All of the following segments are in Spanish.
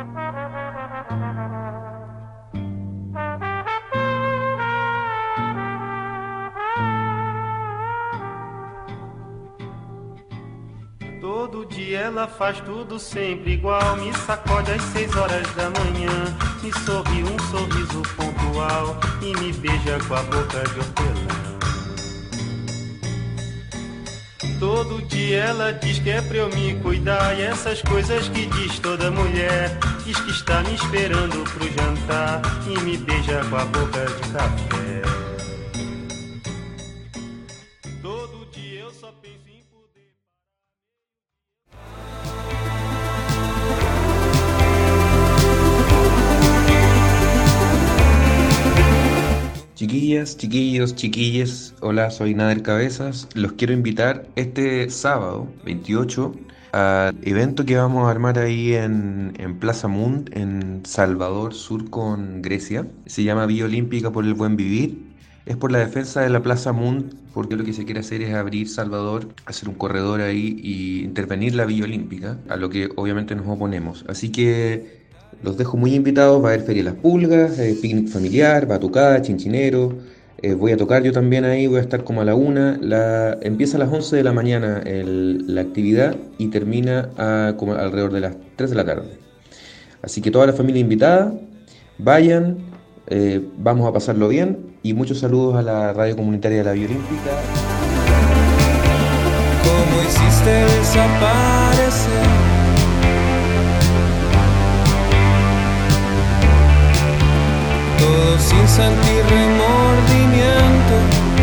Todo dia ela faz tudo sempre igual. Me sacode às 6 horas da manhã, me sorri um sorriso pontual e me beija com a boca de hortelã. Todo dia ela diz que é pra eu me cuidar, e essas coisas que diz toda mulher. Diz que está me esperando pro jantar e me beija com a boca de café. Todo dia eu só penso em poder. Chiquillas, chiquillos, chiquilles, hola, soy Nader Cabezas. Los quiero invitar este sábado 28 al evento que vamos a armar ahí en Plaza Mund, en Salvador Sur con Grecia. Se llama Villa Olímpica por el Buen Vivir. Es por la defensa de la Plaza Mund, porque lo que se quiere hacer es abrir Salvador, hacer un corredor ahí y intervenir la Villa Olímpica, a lo que obviamente nos oponemos. Así que los dejo muy invitados. Va a haber Feria de las Pulgas, picnic familiar, batucada, chinchinero. Voy a tocar yo también ahí, voy a estar como a la 1. Empieza a las 11 de la mañana la actividad y termina como alrededor de las 3 de la tarde. Así que toda la familia invitada, vayan, vamos a pasarlo bien y muchos saludos a la radio comunitaria de la Villa Olímpica. ¿Cómo hiciste desaparecer? Todo sin sentir remordimiento.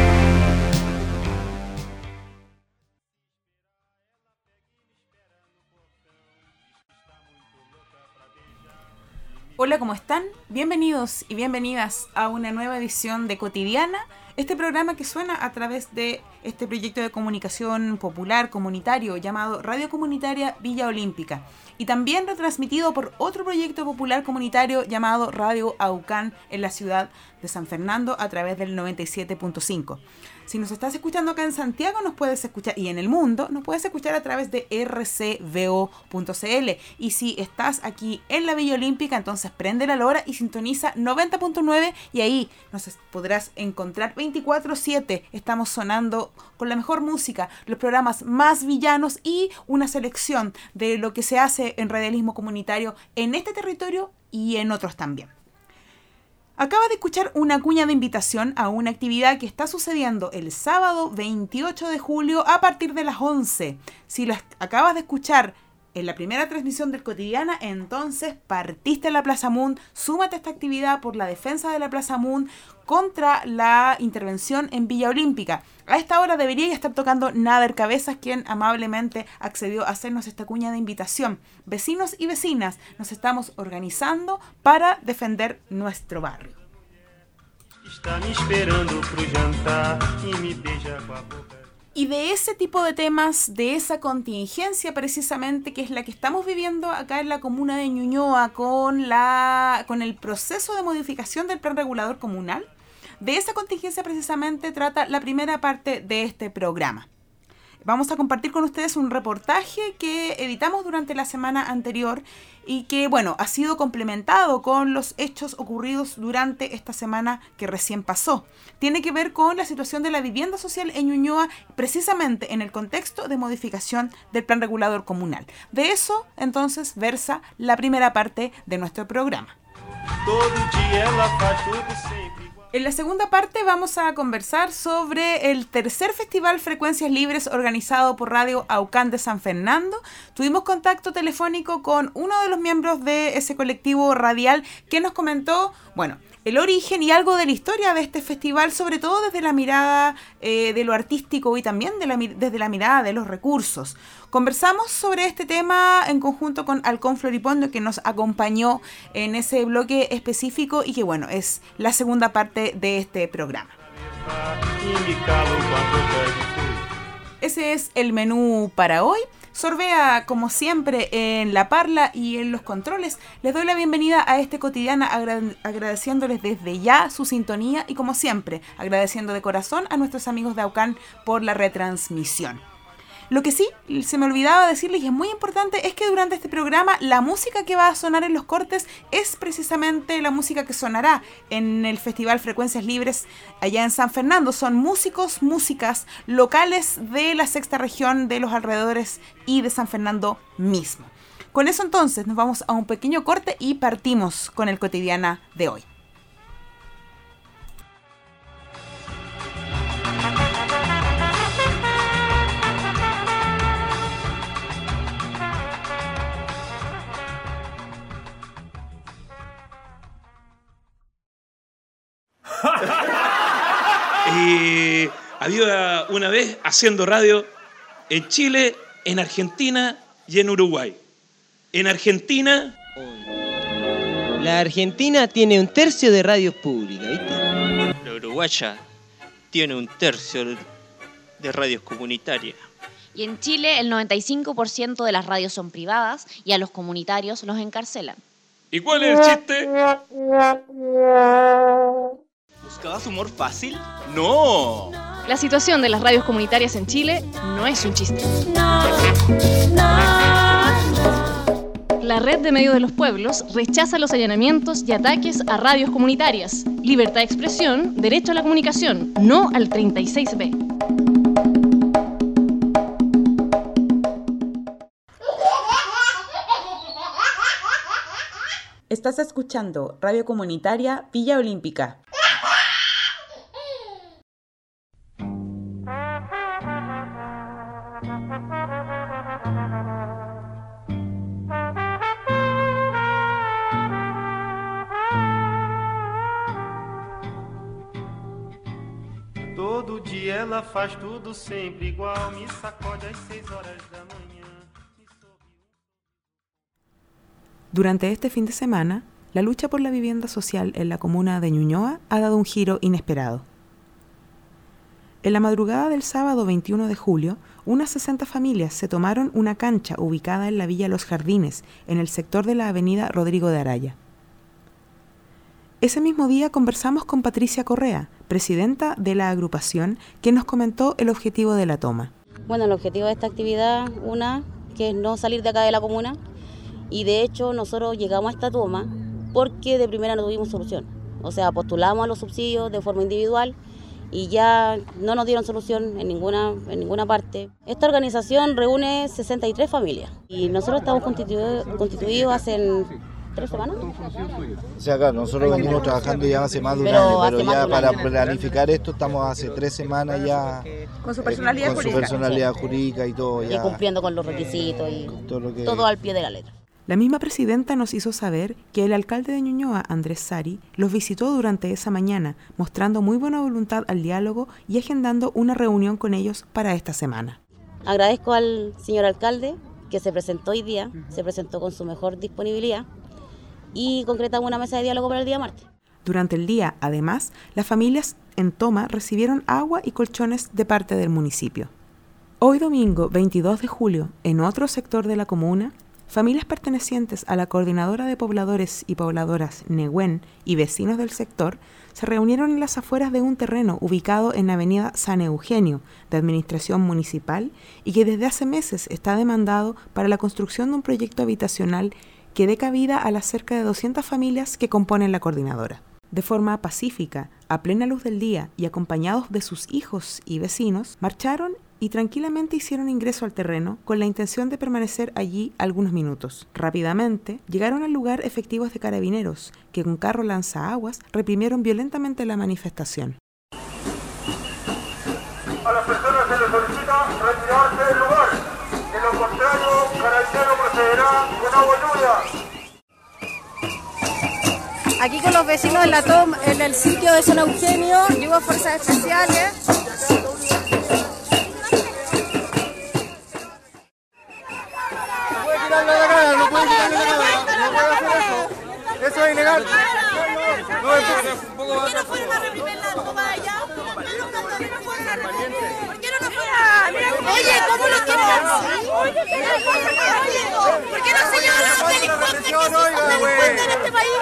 Hola, ¿cómo están? Bienvenidos y bienvenidas a una nueva edición de Cotidiana, este programa que suena a través de este proyecto de comunicación popular comunitario llamado Radio Comunitaria Villa Olímpica, y también retransmitido por otro proyecto popular comunitario llamado Radio Aucán en la ciudad de San Fernando a través del 97.5. Si nos estás escuchando acá en Santiago, nos puedes escuchar, y en el mundo, nos puedes escuchar a través de rcvo.cl. Y si estás aquí en la Villa Olímpica, entonces prende la lora y sintoniza 90.9 y ahí nos podrás encontrar 24/7. Estamos sonando con la mejor música, los programas más villanos y una selección de lo que se hace en radialismo comunitario en este territorio y en otros también. Acabas de escuchar una cuña de invitación a una actividad que está sucediendo el sábado 28 de julio a partir de las 11. Si las acabas de escuchar en la primera transmisión del Cotidiana, entonces partiste a la Plaza Mund, súmate a esta actividad por la defensa de la Plaza Mund contra la intervención en Villa Olímpica. A esta hora debería estar tocando Nader Cabezas, quien amablemente accedió a hacernos esta cuña de invitación. Vecinos y vecinas, nos estamos organizando para defender nuestro barrio. Y de ese tipo de temas, de esa contingencia precisamente, que es la que estamos viviendo acá en la comuna de Ñuñoa con el proceso de modificación del plan regulador comunal, de esa contingencia precisamente trata la primera parte de este programa. Vamos a compartir con ustedes un reportaje que editamos durante la semana anterior y que, bueno, ha sido complementado con los hechos ocurridos durante esta semana que recién pasó. Tiene que ver con la situación de la vivienda social en Ñuñoa, precisamente en el contexto de modificación del plan regulador comunal. De eso, entonces, versa la primera parte de nuestro programa. En la segunda parte vamos a conversar sobre el tercer Festival Frecuencias Libres organizado por Radio Aucán de San Fernando. Tuvimos contacto telefónico con uno de los miembros de ese colectivo radial que nos comentó, bueno, el origen y algo de la historia de este festival, sobre todo desde la mirada de lo artístico y también desde la mirada de los recursos. Conversamos sobre este tema en conjunto con Halcón Floripondio, que nos acompañó en ese bloque específico y que, bueno, es la segunda parte de este programa. Ese es el menú para hoy. Sorbea, como siempre, en la parla y en los controles. Les doy la bienvenida a este Cotidiana, agradeciéndoles desde ya su sintonía y, como siempre, agradeciendo de corazón a nuestros amigos de Aucán por la retransmisión. Lo que sí, se me olvidaba decirles, y es muy importante, es que durante este programa la música que va a sonar en los cortes es precisamente la música que sonará en el Festival Frecuencias Libres allá en San Fernando. Son músicas locales de la sexta región, de los alrededores y de San Fernando mismo. Con eso entonces nos vamos a un pequeño corte y partimos con el Cotidiana de hoy. Había una vez haciendo radio en Chile, en Argentina y en Uruguay. En Argentina... La Argentina tiene 1/3 de radios públicas, ¿viste? La uruguaya tiene 1/3 de radios comunitarias. Y en Chile el 95% de las radios son privadas y a los comunitarios los encarcelan. ¿Y cuál es el chiste? ¿Buscabas humor fácil? ¡No! La situación de las radios comunitarias en Chile no es un chiste. La Red de Medios de los Pueblos rechaza los allanamientos y ataques a radios comunitarias. Libertad de expresión, derecho a la comunicación, no al 36B. Estás escuchando Radio Comunitaria Villa Olímpica. Todo dia ela faz tudo sempre igual, me sacode às 6 horas da manhã. Durante este fin de semana, la lucha por la vivienda social en la comuna de Ñuñoa ha dado un giro inesperado. En la madrugada del sábado 21 de julio, unas 60 familias se tomaron una cancha ubicada en la Villa Los Jardines, en el sector de la avenida Rodrigo de Araya. Ese mismo día conversamos con Patricia Correa, presidenta de la agrupación, que nos comentó el objetivo de la toma. Bueno, el objetivo de esta actividad, que es no salir de acá de la comuna, y de hecho nosotros llegamos a esta toma porque de primera no tuvimos solución. O sea, postulamos a los subsidios de forma individual y ya no nos dieron solución en ninguna parte. Esta organización reúne 63 familias y nosotros estamos constituidos hace 3 semanas. O sea, claro, nosotros venimos trabajando ya hace más de un año, pero ya para planificar esto estamos hace 3 semanas ya con su personalidad jurídica. Con su personalidad jurídica y todo ya. Y cumpliendo con los requisitos y todo al pie de la letra. La misma presidenta nos hizo saber que el alcalde de Ñuñoa, Andrés Sari, los visitó durante esa mañana, mostrando muy buena voluntad al diálogo y agendando una reunión con ellos para esta semana. Agradezco al señor alcalde que se presentó hoy día, se presentó con su mejor disponibilidad y concretamos una mesa de diálogo para el día martes. Durante el día, además, las familias en toma recibieron agua y colchones de parte del municipio. Hoy domingo, 22 de julio, en otro sector de la comuna, familias pertenecientes a la Coordinadora de Pobladores y Pobladoras Nehuen y vecinos del sector se reunieron en las afueras de un terreno ubicado en la avenida San Eugenio, de administración municipal, y que desde hace meses está demandado para la construcción de un proyecto habitacional que dé cabida a las cerca de 200 familias que componen la coordinadora. De forma pacífica, a plena luz del día y acompañados de sus hijos y vecinos, marcharon y tranquilamente hicieron ingreso al terreno con la intención de permanecer allí algunos minutos. Rápidamente llegaron al lugar efectivos de carabineros, que con carro lanzaaguas reprimieron violentamente la manifestación. A las personas se les solicita retirarse del lugar, de lo contrario, Carabinero procederá con agua lluvia. Aquí con los vecinos en la toma, en el sitio de San Eugenio, llegó fuerzas especiales. No puede quitarle la cámara, no puede hacer eso. Eso es ilegal. ¿Por qué no fueron a reprimir la toma allá? ¿Por qué no nos fueron? Oye, ¿cómo lo quieren hacer? ¿Por qué no señalan a los delincuentes que son delincuentes en este país?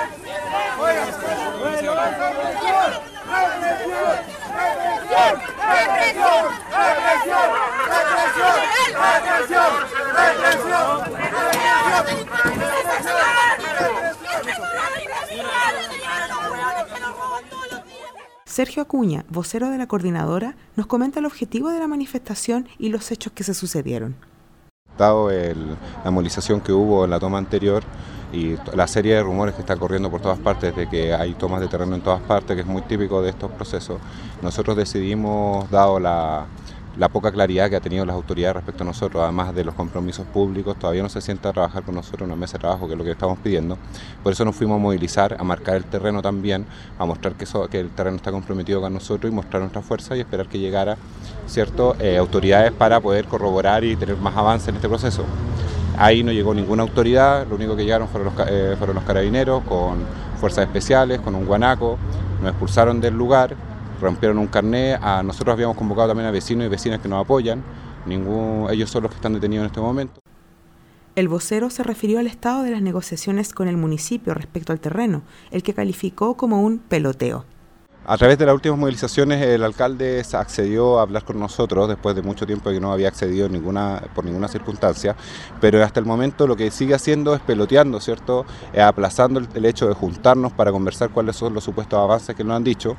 ¡Represión! ¡Represión! ¡Represión! Sergio Acuña, vocero de la coordinadora, nos comenta el objetivo de la manifestación y los hechos que se sucedieron. Dado la movilización que hubo en la toma anterior y la serie de rumores que está corriendo por todas partes de que hay tomas de terreno en todas partes, que es muy típico de estos procesos, nosotros decidimos, dado la poca claridad que ha tenido las autoridades respecto a nosotros, además de los compromisos públicos, todavía no se sienta a trabajar con nosotros en una mesa de trabajo, que es lo que estamos pidiendo. Por eso nos fuimos a movilizar, a marcar el terreno también, a mostrar que el terreno está comprometido con nosotros y mostrar nuestra fuerza y esperar que llegara, ¿cierto?, autoridades para poder corroborar y tener más avance en este proceso. Ahí no llegó ninguna autoridad, lo único que llegaron fueron los carabineros con fuerzas especiales, con un guanaco, nos expulsaron del lugar, rompieron un carnet. Nosotros habíamos convocado también a vecinos y vecinas que nos apoyan, ellos son los que están detenidos en este momento. El vocero se refirió al estado de las negociaciones con el municipio respecto al terreno, el que calificó como un peloteo. A través de las últimas movilizaciones el alcalde accedió a hablar con nosotros después de mucho tiempo que no había accedido por ninguna circunstancia, pero hasta el momento lo que sigue haciendo es peloteando, ¿cierto?, aplazando el hecho de juntarnos para conversar cuáles son los supuestos avances que nos han dicho.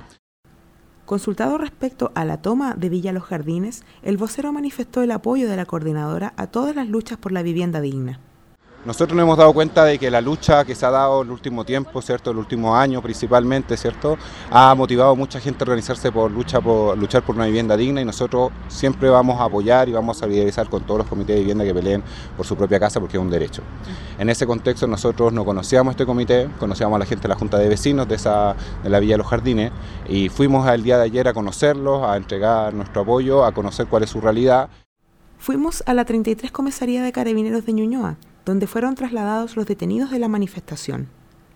Consultado respecto a la toma de Villa Los Jardines, el vocero manifestó el apoyo de la coordinadora a todas las luchas por la vivienda digna. Nosotros nos hemos dado cuenta de que la lucha que se ha dado el último tiempo, ¿cierto?, el último año principalmente, ¿cierto?, ha motivado a mucha gente a organizarse por luchar por una vivienda digna, y nosotros siempre vamos a apoyar y vamos a solidarizar con todos los comités de vivienda que peleen por su propia casa, porque es un derecho. En ese contexto nosotros no conocíamos este comité, conocíamos a la gente de la Junta de Vecinos de la Villa de los Jardines, y fuimos el día de ayer a conocerlos, a entregar nuestro apoyo, a conocer cuál es su realidad. Fuimos a la 33 Comisaría de Carabineros de Ñuñoa, donde fueron trasladados los detenidos de la manifestación.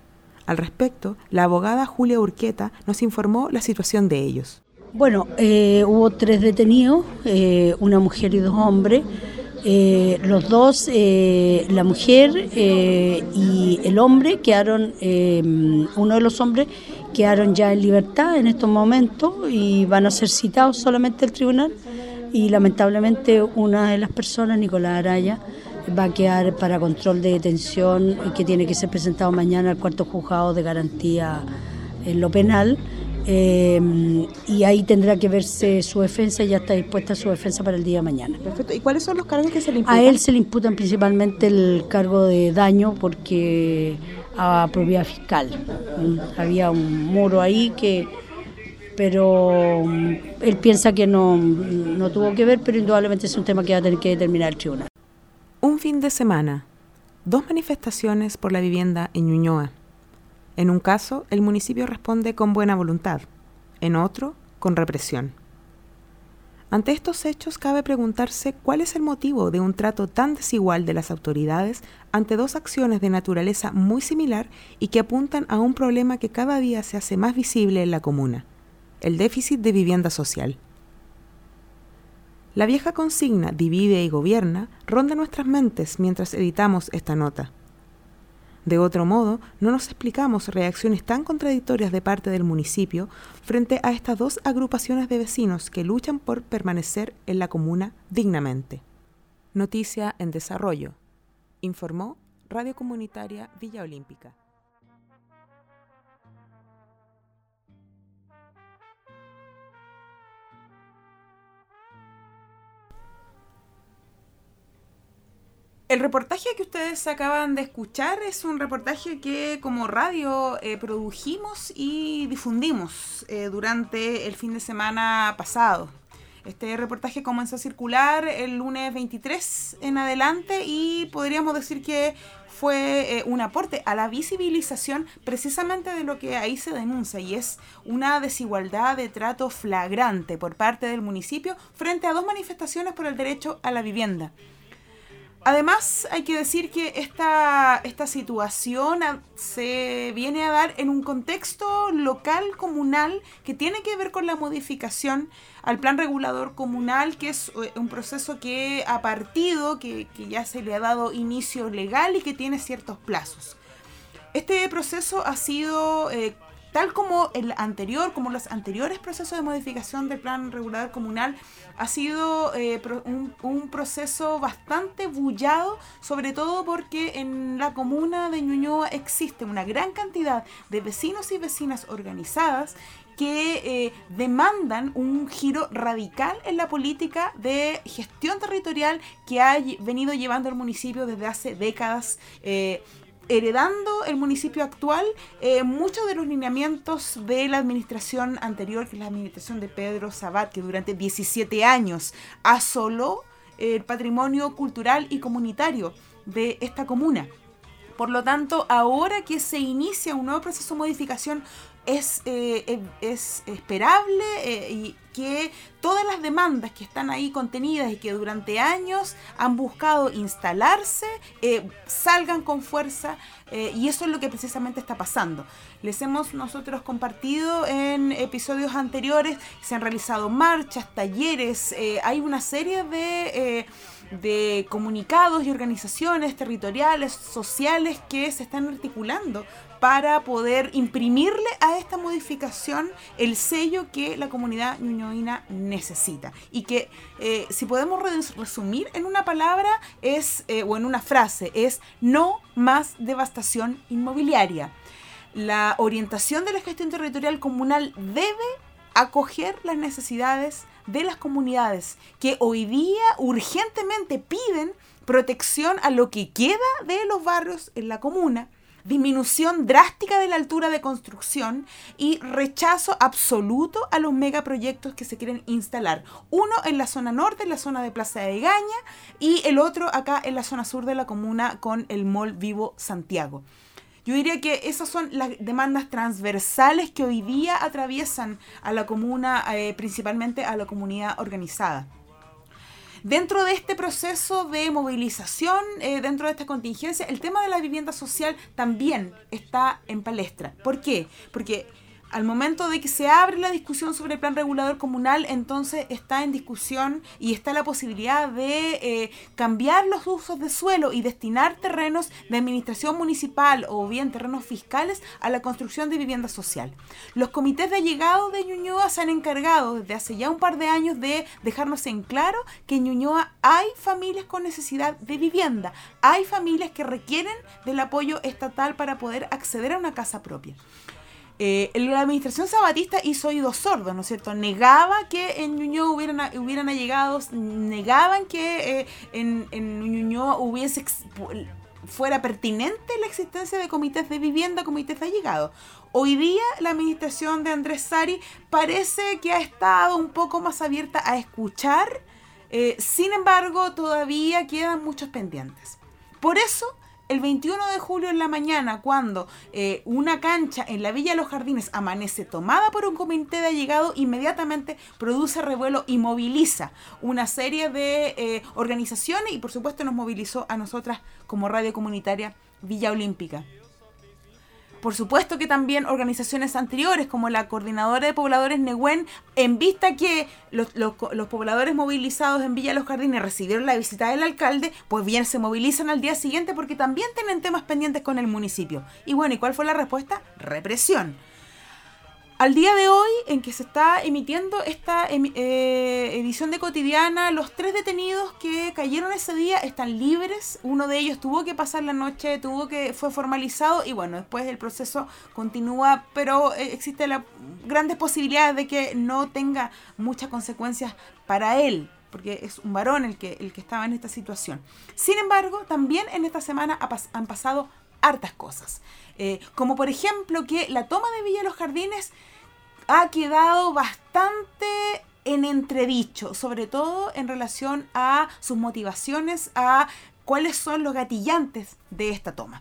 Al respecto, la abogada Julia Urqueta nos informó la situación de ellos. Bueno, hubo 3 detenidos, una mujer y 2 hombres. Los dos, la mujer y el hombre, uno de los hombres quedaron ya en libertad en estos momentos y van a ser citados solamente al tribunal, y lamentablemente una de las personas, Nicolás Araya, va a quedar para control de detención, que tiene que ser presentado mañana al 4º juzgado de garantía en lo penal, y ahí tendrá que verse su defensa. Ya está dispuesta su defensa para el día de mañana. Perfecto. ¿Y cuáles son los cargos que se le imputan? A él se le imputan principalmente el cargo de daño porque a propiedad fiscal. Había un muro ahí pero él piensa que no tuvo que ver, pero indudablemente es un tema que va a tener que determinar el tribunal. Un fin de semana, 2 manifestaciones por la vivienda en Ñuñoa. En un caso, el municipio responde con buena voluntad, en otro, con represión. Ante estos hechos, cabe preguntarse cuál es el motivo de un trato tan desigual de las autoridades ante 2 acciones de naturaleza muy similar y que apuntan a un problema que cada día se hace más visible en la comuna: el déficit de vivienda social. La vieja consigna divide y gobierna ronda nuestras mentes mientras editamos esta nota. De otro modo, no nos explicamos reacciones tan contradictorias de parte del municipio frente a estas 2 agrupaciones de vecinos que luchan por permanecer en la comuna dignamente. Noticia en desarrollo. Informó Radio Comunitaria Villa Olímpica. El reportaje que ustedes acaban de escuchar es un reportaje que como radio produjimos y difundimos durante el fin de semana pasado. Este reportaje comenzó a circular el lunes 23 en adelante y podríamos decir que fue un aporte a la visibilización precisamente de lo que ahí se denuncia, y es una desigualdad de trato flagrante por parte del municipio frente a 2 manifestaciones por el derecho a la vivienda. Además, hay que decir que esta situación se viene a dar en un contexto local, comunal, que tiene que ver con la modificación al plan regulador comunal, que es un proceso que ha partido, que ya se le ha dado inicio legal y que tiene ciertos plazos. Este proceso ha sido tal como el anterior, como los anteriores procesos de modificación del plan regulador comunal, ha sido un proceso bastante bullado, sobre todo porque en la comuna de Ñuñoa existe una gran cantidad de vecinos y vecinas organizadas que demandan un giro radical en la política de gestión territorial que ha venido llevando el municipio desde hace décadas, heredando el municipio actual muchos de los lineamientos de la administración anterior, que es la administración de Pedro Sabat, que durante 17 años asoló el patrimonio cultural y comunitario de esta comuna. Por lo tanto, ahora que se inicia un nuevo proceso de modificación, es esperable y que todas las demandas que están ahí contenidas y que durante años han buscado instalarse, salgan con fuerza, y eso es lo que precisamente está pasando. Les hemos nosotros compartido en episodios anteriores, se han realizado marchas, talleres, hay una serie de comunicados y organizaciones territoriales, sociales que se están articulando para poder imprimirle a esta modificación el sello que la comunidad ñuñoína necesita. Y que, si podemos resumir en una palabra o en una frase, es no más devastación inmobiliaria. La orientación de la gestión territorial comunal debe acoger las necesidades de las comunidades que hoy día urgentemente piden protección a lo que queda de los barrios en la comuna, disminución drástica de la altura de construcción y rechazo absoluto a los megaproyectos que se quieren instalar. Uno en la zona norte, en la zona de Plaza de Gaña, y el otro acá en la zona sur de la comuna con el Mall Vivo Santiago. Yo diría que esas son las demandas transversales que hoy día atraviesan a la comuna, principalmente a la comunidad organizada. Dentro de este proceso de movilización, dentro de esta contingencia, el tema de la vivienda social también está en palestra. ¿Por qué? Porque al momento de que se abre la discusión sobre el plan regulador comunal, entonces está en discusión y está la posibilidad de cambiar los usos de suelo y destinar terrenos de administración municipal o bien terrenos fiscales a la construcción de vivienda social. Los comités de allegado de Ñuñoa se han encargado desde hace ya un par de años de dejarnos en claro que en Ñuñoa hay familias con necesidad de vivienda, hay familias que requieren del apoyo estatal para poder acceder a una casa propia. La administración sabatista hizo oídos sordos, ¿no es cierto? Negaba que en Ñuñoa hubieran allegados, negaban que en Ñuñoa fuera pertinente la existencia de comités de vivienda, comités de allegados. Hoy día la administración de Andrés Sari parece que ha estado un poco más abierta a escuchar, sin embargo todavía quedan muchos pendientes. Por eso, el 21 de julio en la mañana, cuando una cancha en la Villa Los Jardines amanece tomada por un comité de allegado, inmediatamente produce revuelo y moviliza una serie de organizaciones y por supuesto nos movilizó a nosotras como radio comunitaria Villa Olímpica. Por supuesto que también organizaciones anteriores como la Coordinadora de Pobladores Nehuen, en vista que los pobladores movilizados en Villa Los Jardines recibieron la visita del alcalde, pues bien se movilizan al día siguiente porque también tienen temas pendientes con el municipio. Y bueno, ¿y cuál fue la respuesta? Represión. Al día de hoy, en que se está emitiendo esta edición de Cotidiana, los 3 detenidos que cayeron ese día están libres. Uno de ellos tuvo que pasar la noche, fue formalizado y bueno, después el proceso continúa, pero existe la grandes posibilidades de que no tenga muchas consecuencias para él, porque es un varón el que estaba en esta situación. Sin embargo, también en esta semana han pasado hartas cosas. Como por ejemplo que la toma de Villa Los Jardines ha quedado bastante en entredicho, sobre todo en relación a sus motivaciones, a cuáles son los gatillantes de esta toma.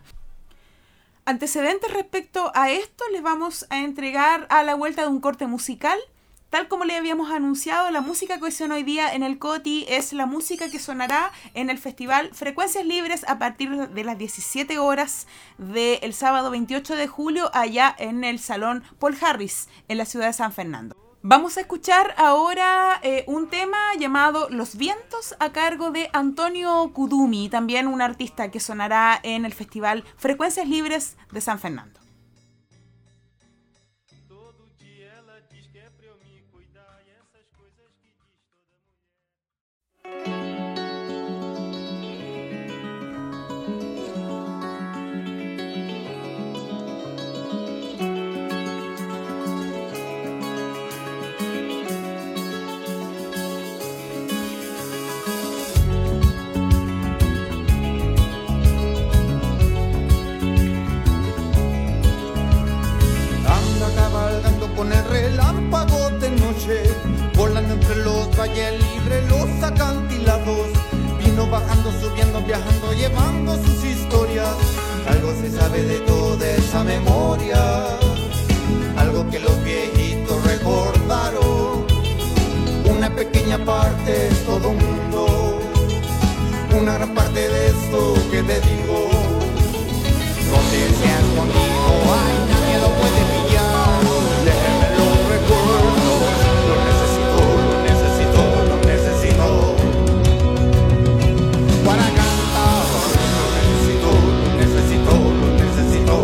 Antecedentes respecto a esto les vamos a entregar a la vuelta de un corte musical. Tal como le habíamos anunciado, la música que suena hoy día en el Coti es la música que sonará en el festival Frecuencias Libres a partir de las 17 horas del sábado 28 de julio allá en el Salón Paul Harris en la ciudad de San Fernando. Vamos a escuchar ahora un tema llamado Los Vientos a cargo de Antonio Kudumi, también un artista que sonará en el festival Frecuencias Libres de San Fernando. ayer libre los acantilados. Vino bajando, subiendo, viajando, llevando sus historias. Algo se sabe de toda esa memoria, algo que los viejitos recordaron. Una pequeña parte es todo un mundo, una gran parte de esto que te digo. Donde se ha escondido, ay, nadie lo puede pillar. Déjenme los recuerdos, lo necesito, lo necesito, lo necesito. Para cantar, lo necesito, lo necesito, lo necesito.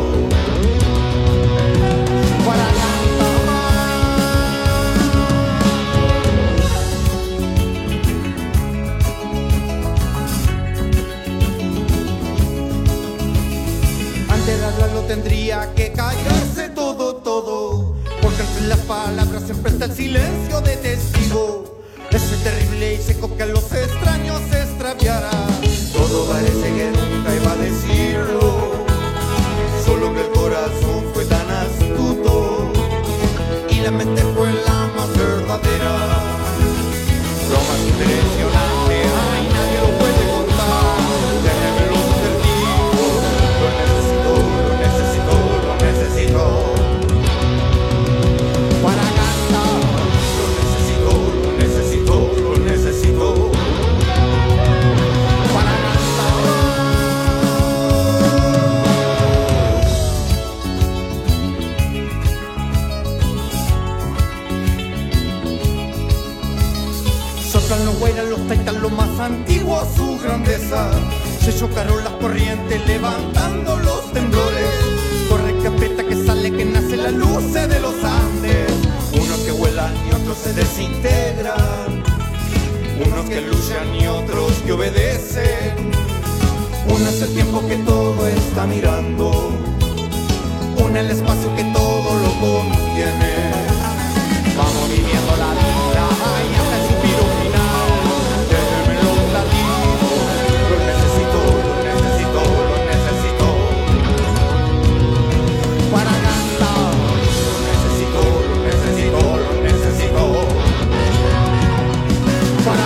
Para hablarlo tendría que callarse todo, porque entre las palabras siempre está el silencio de testigo. Ese terrible y seco que a los extraños se extraviará. Todo parece que nunca iba a decirlo, solo que el corazón fue tan astuto y la mente fue la más verdadera. Lo más impresionante, ay, nadie lo puede contar. Déjeme lo perdido, lo necesito, lo necesito, lo necesito. Para cantar, lo necesito, lo necesito, lo necesito. Para soplan los guairas, los taitas, lo más antiguo, su grandeza. Se chocaron las corrientes levantando los temblores. Corre que aprieta, que sale, que nace la luz de los Andes. Unos que vuelan y otros se desintegran, unos que luchan y otros que obedecen. Uno es el tiempo que todo está mirando, uno el espacio que todo lo contiene. Vamos viviendo la vida y hasta el suspiro final. Déjenme los latidos, lo necesito, lo necesito, lo necesito. Para cantar, lo necesito, lo necesito, lo necesito. Para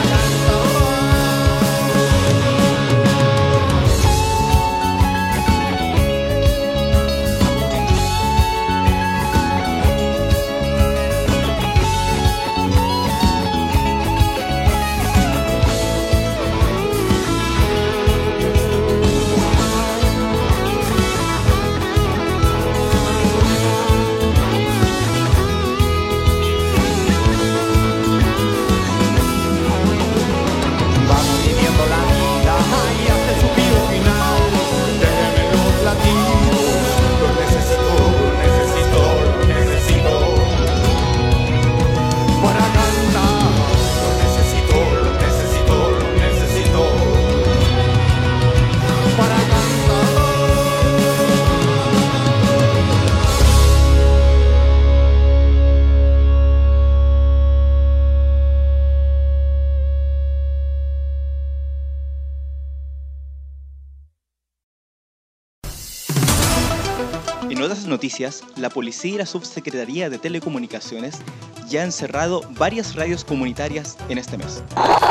En otras noticias, la policía y la subsecretaría de Telecomunicaciones ya han cerrado varias radios comunitarias en este mes.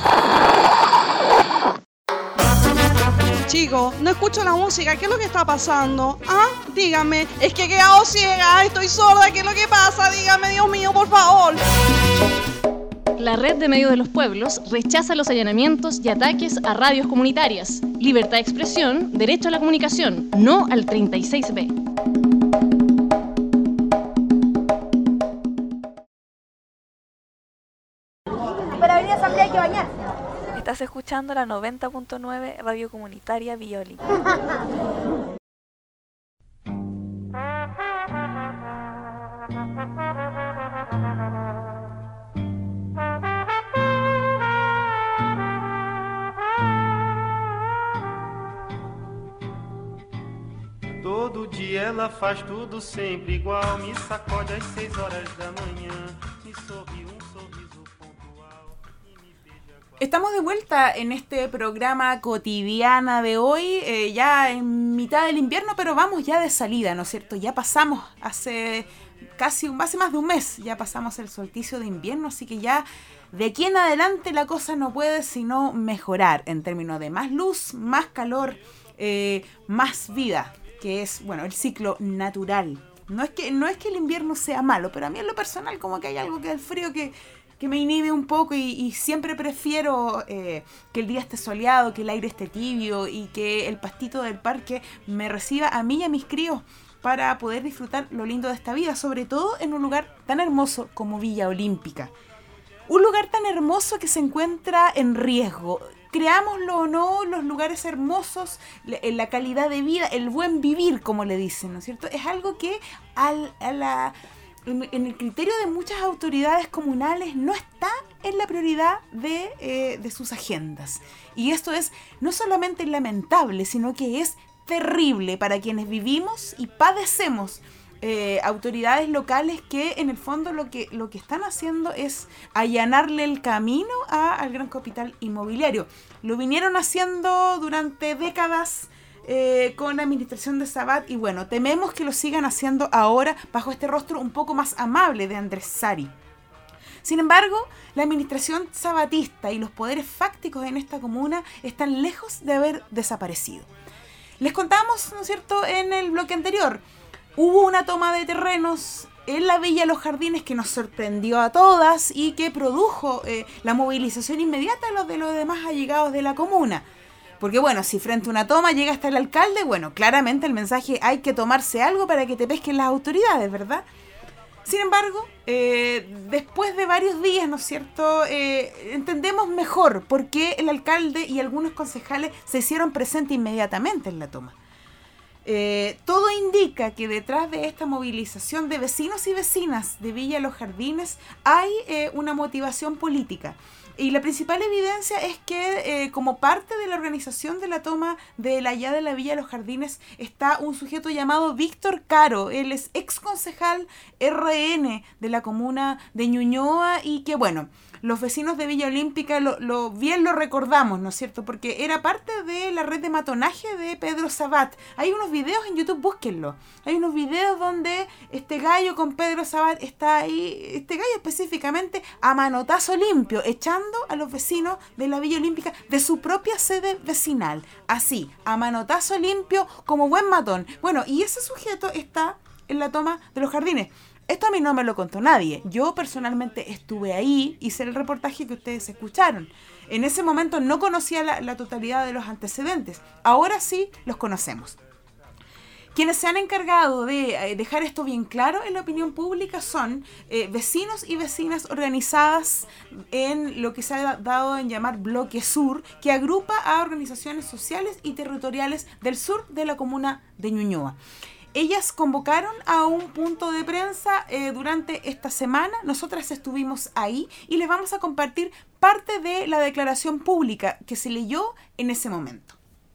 Chico, no escucho la música, ¿qué es lo que está pasando? Ah, dígame, es que he quedado ciega, estoy sorda, ¿qué es lo que pasa? Dígame, Dios mío, por favor. La Red de Medios de los Pueblos rechaza los allanamientos y ataques a radios comunitarias. Libertad de expresión, derecho a la comunicación, no al 36B. Para venir a asamblea hay que bañarse. Estás escuchando la 90.9 Radio Comunitaria Violi. Todo dia ela faz tudo sempre igual. Me sacode às 6 horas da manhã. Me sorri sorriso pontual. Estamos de vuelta en este programa Cotidiana de hoy, ya en mitad del invierno, pero vamos ya de salida, ¿no es cierto? Ya pasamos hace hace más de un mes ya pasamos el solsticio de invierno, así que ya de aquí en adelante la cosa no puede sino mejorar en términos de más luz, más calor, más vida, que es, bueno, el ciclo natural. No es que el invierno sea malo, pero a mí en lo personal como que hay algo que el frío que me inhibe un poco y siempre prefiero que el día esté soleado, que el aire esté tibio y que el pastito del parque me reciba a mí y a mis críos para poder disfrutar lo lindo de esta vida, sobre todo en un lugar tan hermoso como Villa Olímpica. Un lugar tan hermoso que se encuentra en riesgo. Creámoslo o no, los lugares hermosos, la calidad de vida, el buen vivir, como le dicen, ¿no es cierto? Es algo que en el criterio de muchas autoridades comunales no está en la prioridad de sus agendas. Y esto es no solamente lamentable, sino que es terrible para quienes vivimos y padecemos autoridades locales que en el fondo lo que están haciendo es allanarle el camino al gran capital inmobiliario. Lo vinieron haciendo durante décadas con la administración de Sabat y bueno, tememos que lo sigan haciendo ahora bajo este rostro un poco más amable de Andrés Sari. Sin embargo, la administración sabatista y los poderes fácticos en esta comuna están lejos de haber desaparecido. Les contamos, ¿no es cierto?, en el bloque anterior. Hubo una toma de terrenos en la Villa Los Jardines que nos sorprendió a todas y que produjo la movilización inmediata de los demás allegados de la comuna. Porque bueno, si frente a una toma llega hasta el alcalde, bueno, claramente el mensaje hay que tomarse algo para que te pesquen las autoridades, ¿verdad? Sin embargo, después de varios días, ¿no es cierto?, entendemos mejor por qué el alcalde y algunos concejales se hicieron presentes inmediatamente en la toma. Todo indica que detrás de esta movilización de vecinos y vecinas de Villa Los Jardines hay una motivación política. Y la principal evidencia es que como parte de la organización de la toma de la Villa Los Jardines está un sujeto llamado Víctor Caro. Él es ex concejal RN de la comuna de Ñuñoa y que bueno, los vecinos de Villa Olímpica bien lo recordamos, ¿no es cierto? Porque era parte de la red de matonaje de Pedro Sabat. Hay unos videos en YouTube, búsquenlo. Hay unos videos donde este gallo con Pedro Sabat está ahí, este gallo específicamente a manotazo limpio, echando a los vecinos de la Villa Olímpica de su propia sede vecinal. Así, a manotazo limpio como buen matón. Bueno, y ese sujeto está en la toma de Los Jardines. Esto a mí no me lo contó nadie. Yo personalmente estuve ahí, hice el reportaje que ustedes escucharon. En ese momento no conocía la totalidad de los antecedentes. Ahora sí los conocemos. Quienes se han encargado de dejar esto bien claro en la opinión pública son vecinos y vecinas organizadas en lo que se ha dado en llamar Bloque Sur, que agrupa a organizaciones sociales y territoriales del sur de la comuna de Ñuñoa. Ellas convocaron a un punto de prensa durante esta semana. Nosotras estuvimos ahí y les vamos a compartir parte de la declaración pública que se leyó en ese momento.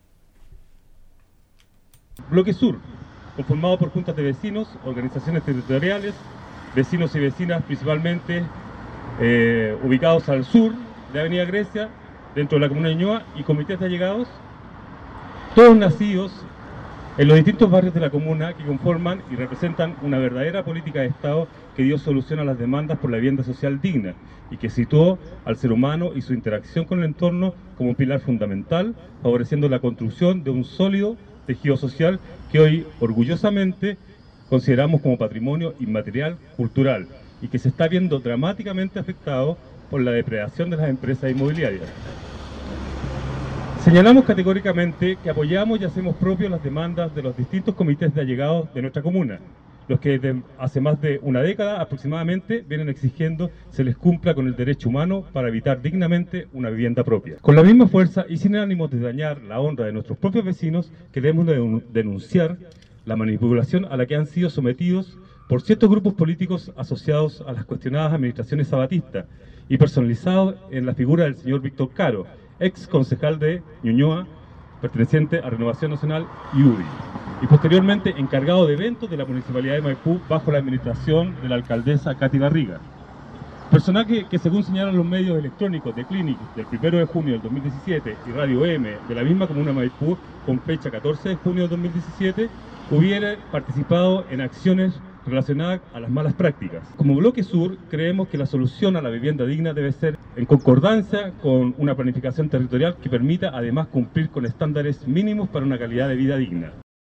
Bloque Sur, conformado por juntas de vecinos, organizaciones territoriales, vecinos y vecinas principalmente ubicados al sur de Avenida Grecia, dentro de la comuna de Ñuñoa, y comités de allegados, todos nacidos en los distintos barrios de la comuna que conforman y representan una verdadera política de Estado que dio solución a las demandas por la vivienda social digna y que situó al ser humano y su interacción con el entorno como un pilar fundamental, favoreciendo la construcción de un sólido tejido social que hoy orgullosamente consideramos como patrimonio inmaterial cultural y que se está viendo dramáticamente afectado por la depredación de las empresas inmobiliarias. Señalamos categóricamente que apoyamos y hacemos propios las demandas de los distintos comités de allegados de nuestra comuna, los que desde hace más de una década aproximadamente vienen exigiendo se les cumpla con el derecho humano para habitar dignamente una vivienda propia. Con la misma fuerza y sin ánimos de dañar la honra de nuestros propios vecinos, queremos denunciar la manipulación a la que han sido sometidos por ciertos grupos políticos asociados a las cuestionadas administraciones sabatistas y personalizados en la figura del señor Víctor Caro, ex concejal de Ñuñoa, perteneciente a Renovación Nacional y UDI, y posteriormente encargado de eventos de la Municipalidad de Maipú bajo la administración de la alcaldesa Katy Barriga. Personaje que según señalan los medios electrónicos de Clinic del 1 de junio del 2017 y Radio M de la misma comuna de Maipú con fecha 14 de junio del 2017, hubiera participado en acciones relacionada a las malas prácticas. Como Bloque Sur, creemos que la solución a la vivienda digna debe ser en concordancia con una planificación territorial que permita además cumplir con estándares mínimos para una calidad de vida digna.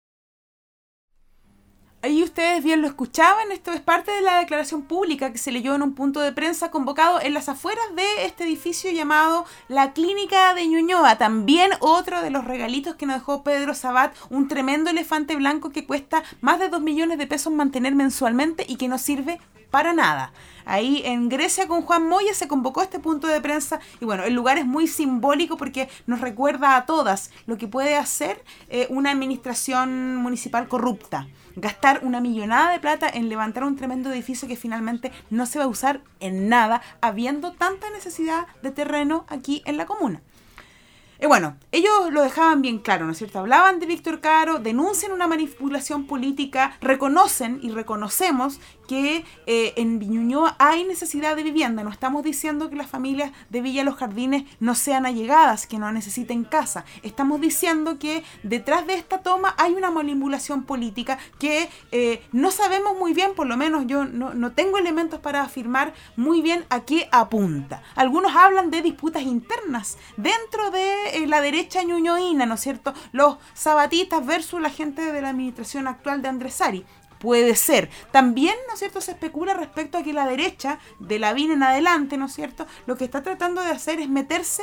Ahí ustedes bien lo escuchaban, esto es parte de la declaración pública que se leyó en un punto de prensa convocado en las afueras de este edificio llamado la Clínica de Ñuñoa. También otro de los regalitos que nos dejó Pedro Sabat, un tremendo elefante blanco que cuesta más de 2 millones de pesos mantener mensualmente y que no sirve para nada. Ahí en Grecia con Juan Moya se convocó este punto de prensa y bueno, el lugar es muy simbólico porque nos recuerda a todas lo que puede hacer una administración municipal corrupta. Gastar una millonada de plata en levantar un tremendo edificio que finalmente no se va a usar en nada, habiendo tanta necesidad de terreno aquí en la comuna. Bueno, ellos lo dejaban bien claro, ¿no es cierto? Hablaban de Víctor Caro, denuncian una manipulación política, reconocen y reconocemos que en Ñuñoa hay necesidad de vivienda. No estamos diciendo que las familias de Villa Los Jardines no sean allegadas, que no necesiten casa. Estamos diciendo que detrás de esta toma hay una manipulación política que no sabemos muy bien, por lo menos yo no tengo elementos para afirmar muy bien a qué apunta. Algunos hablan de disputas internas dentro de la derecha ñuñoína, ¿no es cierto? Los sabatistas versus la gente de la administración actual de Andrés Sari. Puede ser. También, ¿no es cierto?, se especula respecto a que la derecha, de Lavín en adelante, ¿no es cierto?, lo que está tratando de hacer es meterse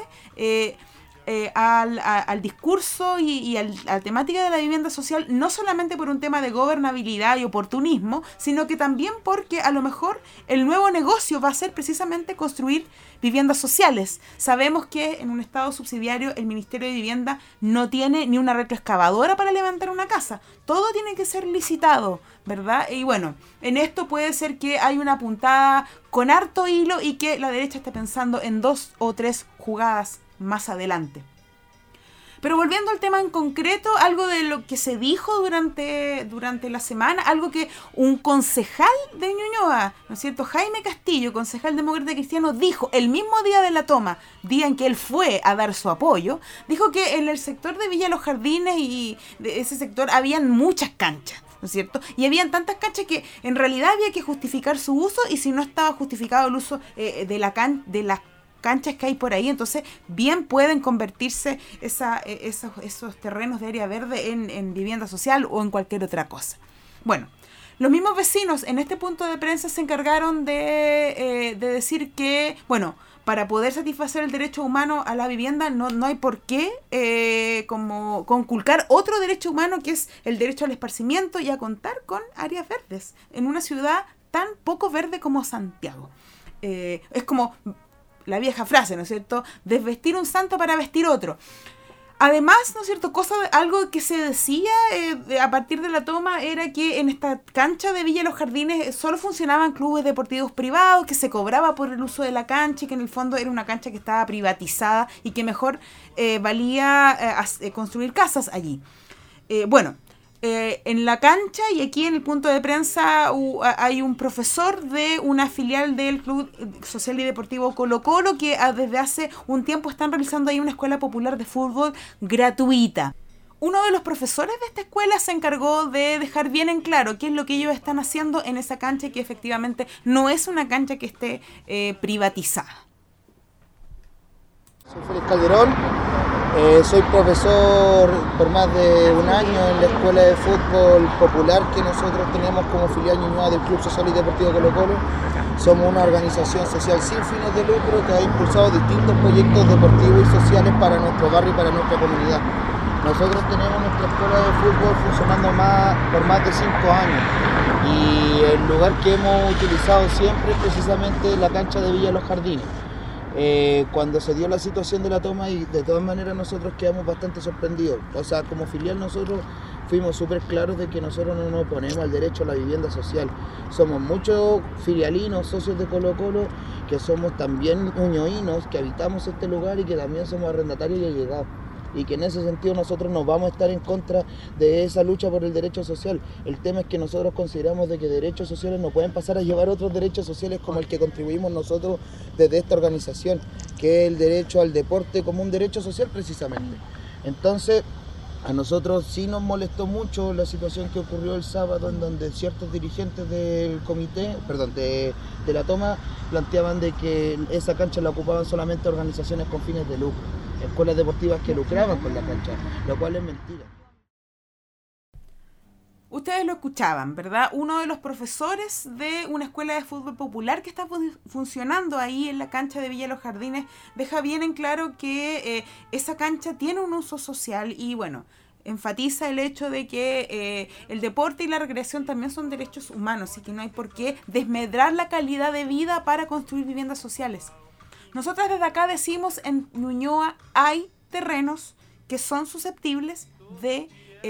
al discurso y a la temática de la vivienda social, no solamente por un tema de gobernabilidad y oportunismo, sino que también porque a lo mejor el nuevo negocio va a ser precisamente construir viviendas sociales. Sabemos que en un estado subsidiario el Ministerio de Vivienda no tiene ni una retroexcavadora para levantar una casa. Todo tiene que ser licitado, ¿verdad? Y bueno, en esto puede ser que hay una puntada con harto hilo y que la derecha esté pensando en 2 o 3 jugadas más adelante. Pero volviendo al tema en concreto, algo de lo que se dijo durante la semana, algo que un concejal de Ñuñoa, ¿no es cierto?, Jaime Castillo, concejal demócrata cristiano, dijo el mismo día de la toma, día en que él fue a dar su apoyo, dijo que en el sector de Villa Los Jardines y de ese sector habían muchas canchas, ¿no es cierto? Y habían tantas canchas que en realidad había que justificar su uso, y si no estaba justificado el uso de las canchas que hay por ahí, entonces bien pueden convertirse esos terrenos de área verde en vivienda social o en cualquier otra cosa. Bueno, los mismos vecinos en este punto de prensa se encargaron de decir que, bueno, para poder satisfacer el derecho humano a la vivienda no hay por qué como conculcar otro derecho humano, que es el derecho al esparcimiento y a contar con áreas verdes en una ciudad tan poco verde como Santiago. Es como la vieja frase, ¿no es cierto?, desvestir un santo para vestir otro. Además, ¿no es cierto?, algo que se decía a partir de la toma era que en esta cancha de Villa Los Jardines solo funcionaban clubes deportivos privados, que se cobraba por el uso de la cancha y que en el fondo era una cancha que estaba privatizada y que mejor valía construir casas allí. En la cancha y aquí en el punto de prensa hay un profesor de una filial del Club Social y Deportivo Colo Colo que desde hace un tiempo están realizando ahí una escuela popular de fútbol gratuita. Uno de los profesores de esta escuela se encargó de dejar bien en claro qué es lo que ellos están haciendo en esa cancha, que efectivamente no es una cancha que esté privatizada. Soy Félix Calderón. Soy profesor por más de un año en la Escuela de Fútbol Popular que nosotros tenemos como filial Ñuñoa del Club Social y Deportivo Colo Colo. Somos una organización social sin fines de lucro que ha impulsado distintos proyectos deportivos y sociales para nuestro barrio y para nuestra comunidad. Nosotros tenemos nuestra escuela de fútbol funcionando por más de 5 años y el lugar que hemos utilizado siempre es precisamente la cancha de Villa Los Jardines. Cuando se dio la situación de la toma, y de todas maneras nosotros quedamos bastante sorprendidos. O sea, como filial nosotros fuimos súper claros de que nosotros no nos oponemos al derecho a la vivienda social. Somos muchos filialinos, socios de Colo Colo, que somos también ñuñoínos, que habitamos este lugar y que también somos arrendatarios y allegados. Y que en ese sentido nosotros no vamos a estar en contra de esa lucha por el derecho social. El tema es que nosotros consideramos de que derechos sociales no pueden pasar a llevar otros derechos sociales como el que contribuimos nosotros desde esta organización, que es el derecho al deporte como un derecho social precisamente. Entonces, A nosotros sí nos molestó mucho la situación que ocurrió el sábado, en donde ciertos dirigentes del comité, de la toma, planteaban de que esa cancha la ocupaban solamente organizaciones con fines de lucro, escuelas deportivas que lucraban con la cancha, lo cual es mentira. Ustedes lo escuchaban, ¿verdad? Uno de los profesores de una escuela de fútbol popular que está funcionando ahí en la cancha de Villa Los Jardines deja bien en claro que esa cancha tiene un uso social y, bueno, enfatiza el hecho de que el deporte y la recreación también son derechos humanos y que no hay por qué desmedrar la calidad de vida para construir viviendas sociales. Nosotras desde acá decimos, en Ñuñoa hay terrenos que son susceptibles de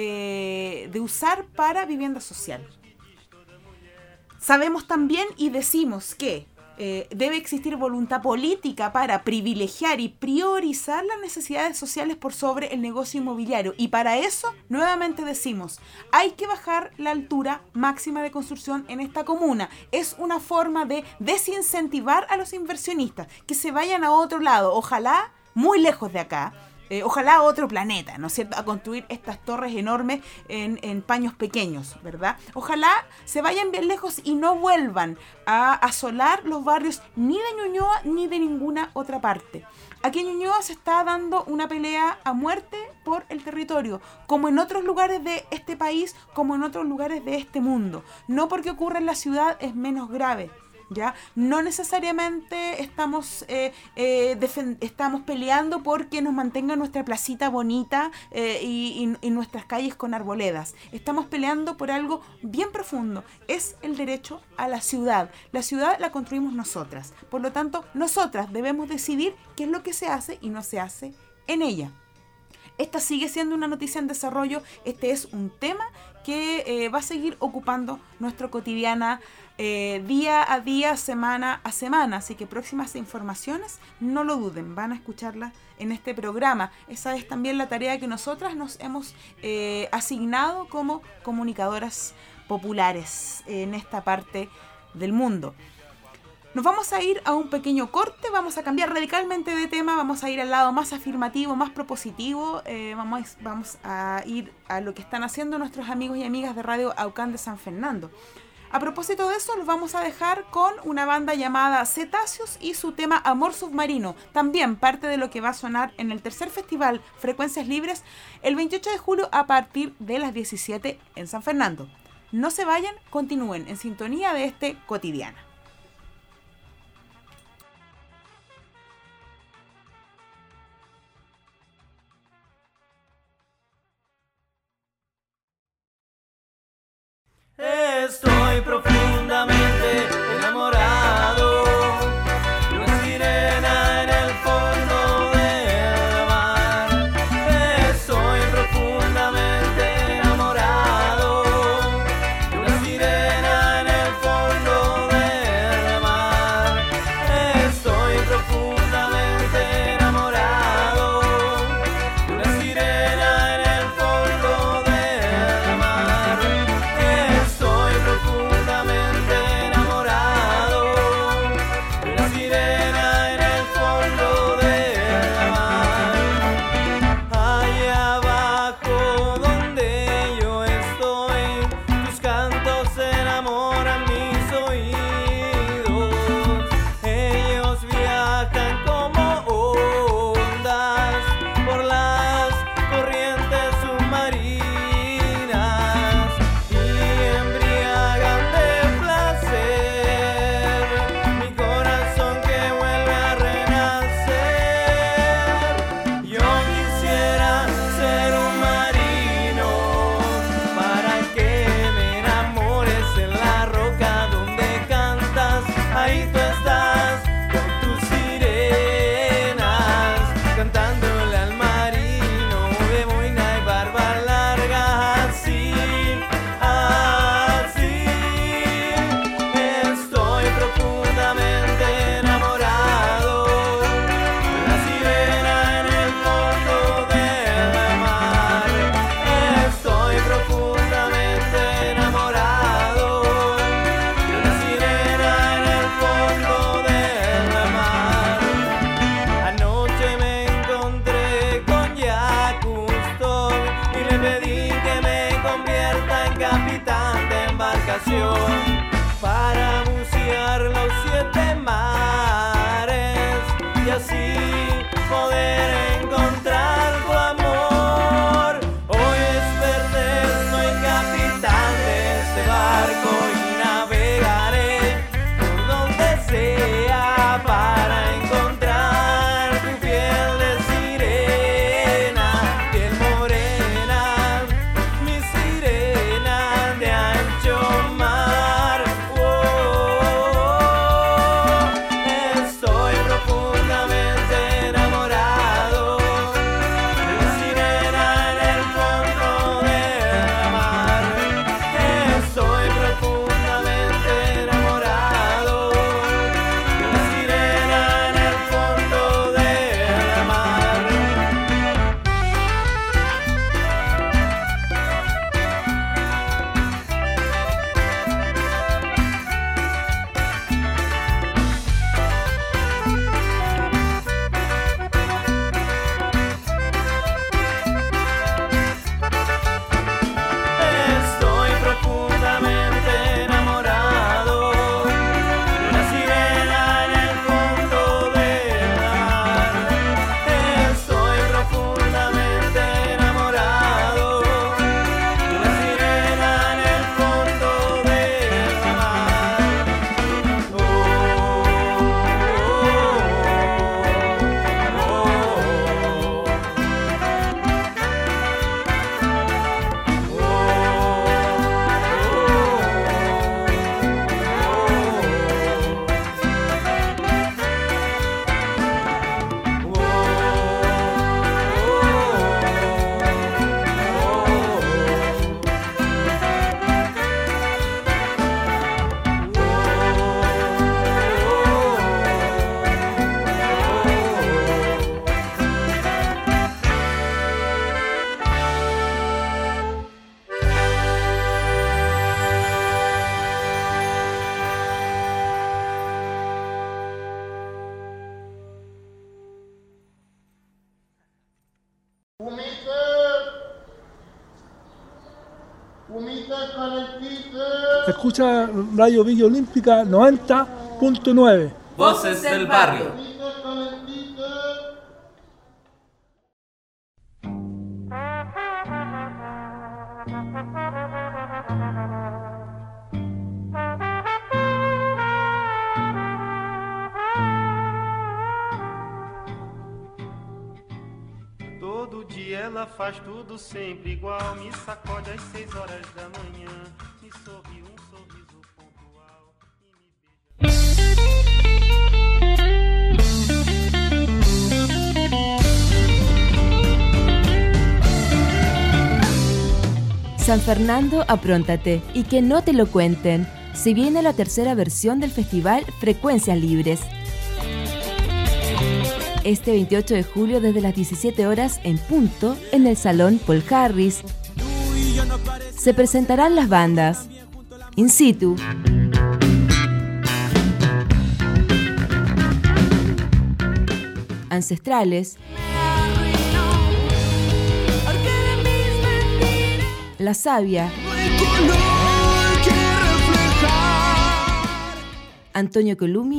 usar para vivienda social. Sabemos también y decimos que debe existir voluntad política para privilegiar y priorizar las necesidades sociales por sobre el negocio inmobiliario. Y para eso, nuevamente decimos, hay que bajar la altura máxima de construcción en esta comuna. Es una forma de desincentivar a los inversionistas que se vayan a otro lado, ojalá muy lejos de acá. Ojalá a otro planeta, ¿no es cierto?, a construir estas torres enormes en paños pequeños, ¿verdad? Ojalá se vayan bien lejos y no vuelvan a asolar los barrios ni de Ñuñoa ni de ninguna otra parte. Aquí en Ñuñoa se está dando una pelea a muerte por el territorio, como en otros lugares de este país, como en otros lugares de este mundo. No porque ocurra en la ciudad es menos grave. ¿Ya? No necesariamente estamos peleando porque nos mantenga nuestra placita bonita y nuestras calles con arboledas. Estamos peleando por algo bien profundo. Es el derecho a la ciudad. La ciudad la construimos nosotras. Por lo tanto, nosotras debemos decidir qué es lo que se hace y no se hace en ella. Esta sigue siendo una noticia en desarrollo. Este es un tema que va a seguir ocupando nuestro cotidiana día a día, semana a semana. Así que próximas informaciones, no lo duden, van a escucharlas en este programa. Esa es también la tarea que nosotras nos hemos asignado como comunicadoras populares en esta parte del mundo. Nos vamos a ir a un pequeño corte, vamos a cambiar radicalmente de tema, vamos a ir al lado más afirmativo, más propositivo, vamos a ir a lo que están haciendo nuestros amigos y amigas de Radio Aucán de San Fernando. A propósito de eso, los vamos a dejar con una banda llamada Cetáceos y su tema Amor Submarino, también parte de lo que va a sonar en el tercer festival Frecuencias Libres el 28 de julio a partir de las 17 en San Fernando. No se vayan, continúen en sintonía de este Cotidiana. Estoy profundamente enamorado de una sirena en el fondo del mar. Estoy profundamente enamorado de una sirena en el fondo del mar. le pedí que me convierta en capitán de embarcación para bucear los 7 mares y así poder encontrar tu amor. Hoy desperté, soy capitán de este barco y navegaré por donde sea para encontrar tu piel de sirena, piel morena, mi sirena de ancho mar. Estoy profundamente enamorado de la sirena en el fondo del mar. Estoy profundamente enamorado de la sirena en el fondo del mar. Estoy profundamente enamorado de una sirena en el fondo del mar. Estoy profundamente enamorado de una sirena en el fondo del mar. Escucha Radio Villa Olímpica 90.9. Voces del barrio. Todo dia ela faz tudo sempre igual. Me sacode às 6 horas da manhã. Me sorri sorriso pontual. San Fernando, apróntate y que no te lo cuenten. Se viene la tercera versión del festival Frecuencias Libres. Este 28 de julio desde las 17 horas en punto en el Salón Paul Harris. Se presentarán las bandas In Situ, Ancestrales, La Savia, Antonio Columi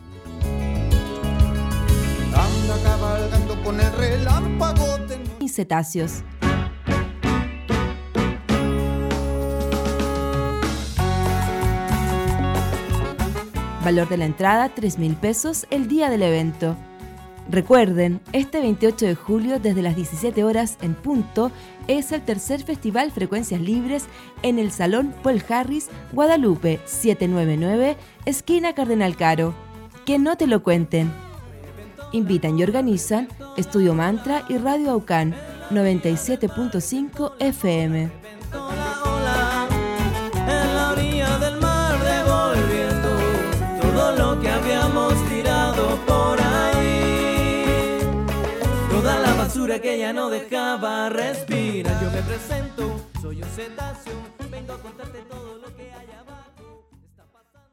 Anda cabalgando con el relámpago de... y Cetáceos. Valor de la entrada, 3.000 pesos el día del evento. Recuerden, este 28 de julio desde las 17 horas en punto es el tercer Festival Frecuencias Libres en el Salón Paul Harris, Guadalupe 799, esquina Cardenal Caro. Que no te lo cuenten. Invitan y organizan Estudio Mantra y Radio Aucán 97.5 FM. En la orilla del mar devolviendo todo lo que habíamos tirado por ahí, toda la basura que ya no dejaba respirar. Yo me presento, soy un cetáceo, vengo a contarte todo lo que hay abajo está pasando.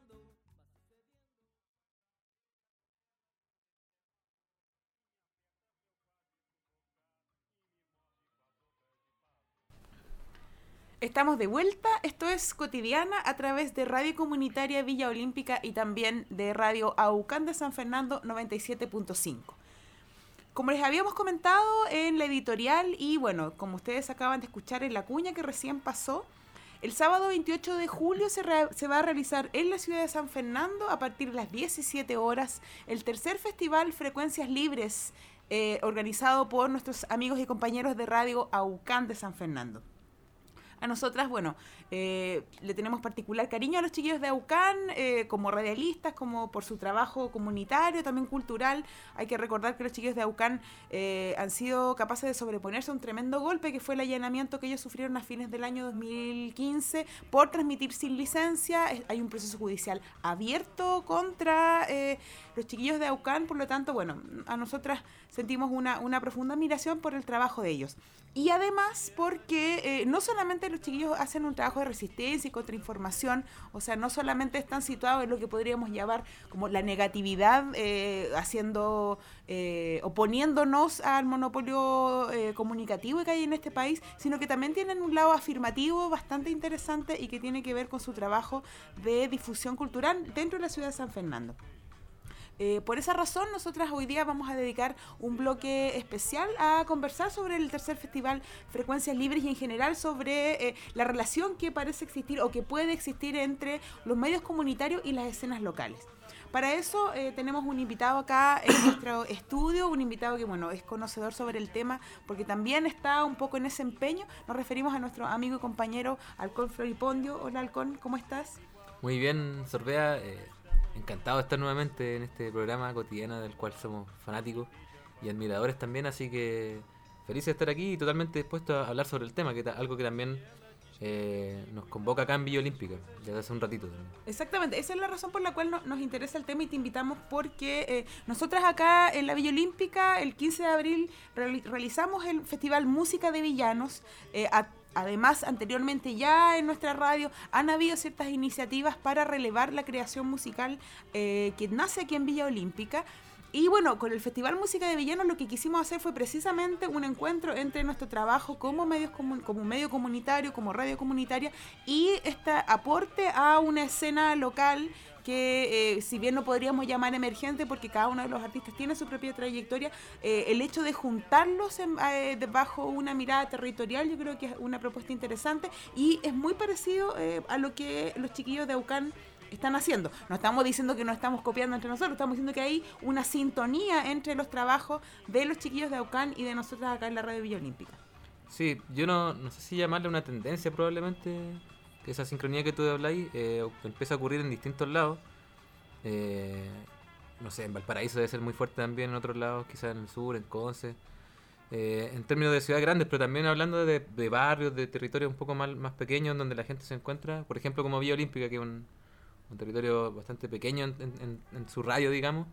Estamos de vuelta, esto es Cotidiana a través de Radio Comunitaria Villa Olímpica y también de Radio Aucán de San Fernando 97.5. Como les habíamos comentado en la editorial y bueno, como ustedes acaban de escuchar en la cuña que recién pasó, el sábado 28 de julio se va a realizar en la ciudad de San Fernando a partir de las 17 horas el tercer festival Frecuencias Libres organizado por nuestros amigos y compañeros de Radio Aucán de San Fernando. A nosotras, bueno, le tenemos particular cariño a los chiquillos de Aucán, como radialistas, como por su trabajo comunitario, también cultural. Hay que recordar que los chiquillos de Aucán han sido capaces de sobreponerse a un tremendo golpe, que fue el allanamiento que ellos sufrieron a fines del año 2015 por transmitir sin licencia. Hay un proceso judicial abierto contra los chiquillos de Aucán, por lo tanto, bueno, a nosotras sentimos una profunda admiración por el trabajo de ellos. Y además porque no solamente los chiquillos hacen un trabajo de resistencia y contrainformación, o sea, no solamente están situados en lo que podríamos llamar como la negatividad, oponiéndonos al monopolio comunicativo que hay en este país, sino que también tienen un lado afirmativo bastante interesante y que tiene que ver con su trabajo de difusión cultural dentro de la ciudad de San Fernando. Por esa razón, nosotras hoy día vamos a dedicar un bloque especial a conversar sobre el tercer festival Frecuencias Libres y en general sobre la relación que parece existir o que puede existir entre los medios comunitarios y las escenas locales. Para eso tenemos un invitado acá en nuestro estudio, un invitado que bueno es conocedor sobre el tema porque también está un poco en ese empeño. Nos referimos a nuestro amigo y compañero Alcón Floripondio. Hola Alcón, ¿cómo estás? Muy bien, Sorbea. Encantado de estar nuevamente en este programa cotidiano del cual somos fanáticos y admiradores también, así que feliz de estar aquí y totalmente dispuesto a hablar sobre el tema, que es algo que también nos convoca acá en Villa Olímpica desde hace un ratito también. Exactamente, esa es la razón por la cual nos interesa el tema y te invitamos porque nosotras acá en la Villa Olímpica el 15 de abril realizamos el Festival Música de Villanos. Además, anteriormente ya en nuestra radio han habido ciertas iniciativas para relevar la creación musical que nace aquí en Villa Olímpica. Y bueno, con el Festival Música de Villanos lo que quisimos hacer fue precisamente un encuentro entre nuestro trabajo como medio comunitario, como radio comunitaria y este aporte a una escena local que si bien no podríamos llamar emergente porque cada uno de los artistas tiene su propia trayectoria, el hecho de juntarlos bajo una mirada territorial yo creo que es una propuesta interesante y es muy parecido a lo que los chiquillos de Aucán están haciendo. No estamos diciendo que nos estamos copiando entre nosotros, estamos diciendo que hay una sintonía entre los trabajos de los chiquillos de Aucán y de nosotros acá en la radio Villa Olímpica. Sí, yo no sé si llamarle una tendencia probablemente, que esa sincronía que tú habláis empieza a ocurrir en distintos lados. No sé, en Valparaíso debe ser muy fuerte también, en otros lados, quizás en el sur, en Conce. En términos de ciudades grandes, pero también hablando de barrios, de territorios un poco más pequeños donde la gente se encuentra, por ejemplo como Villa Olímpica, que es un territorio bastante pequeño en su radio, digamos.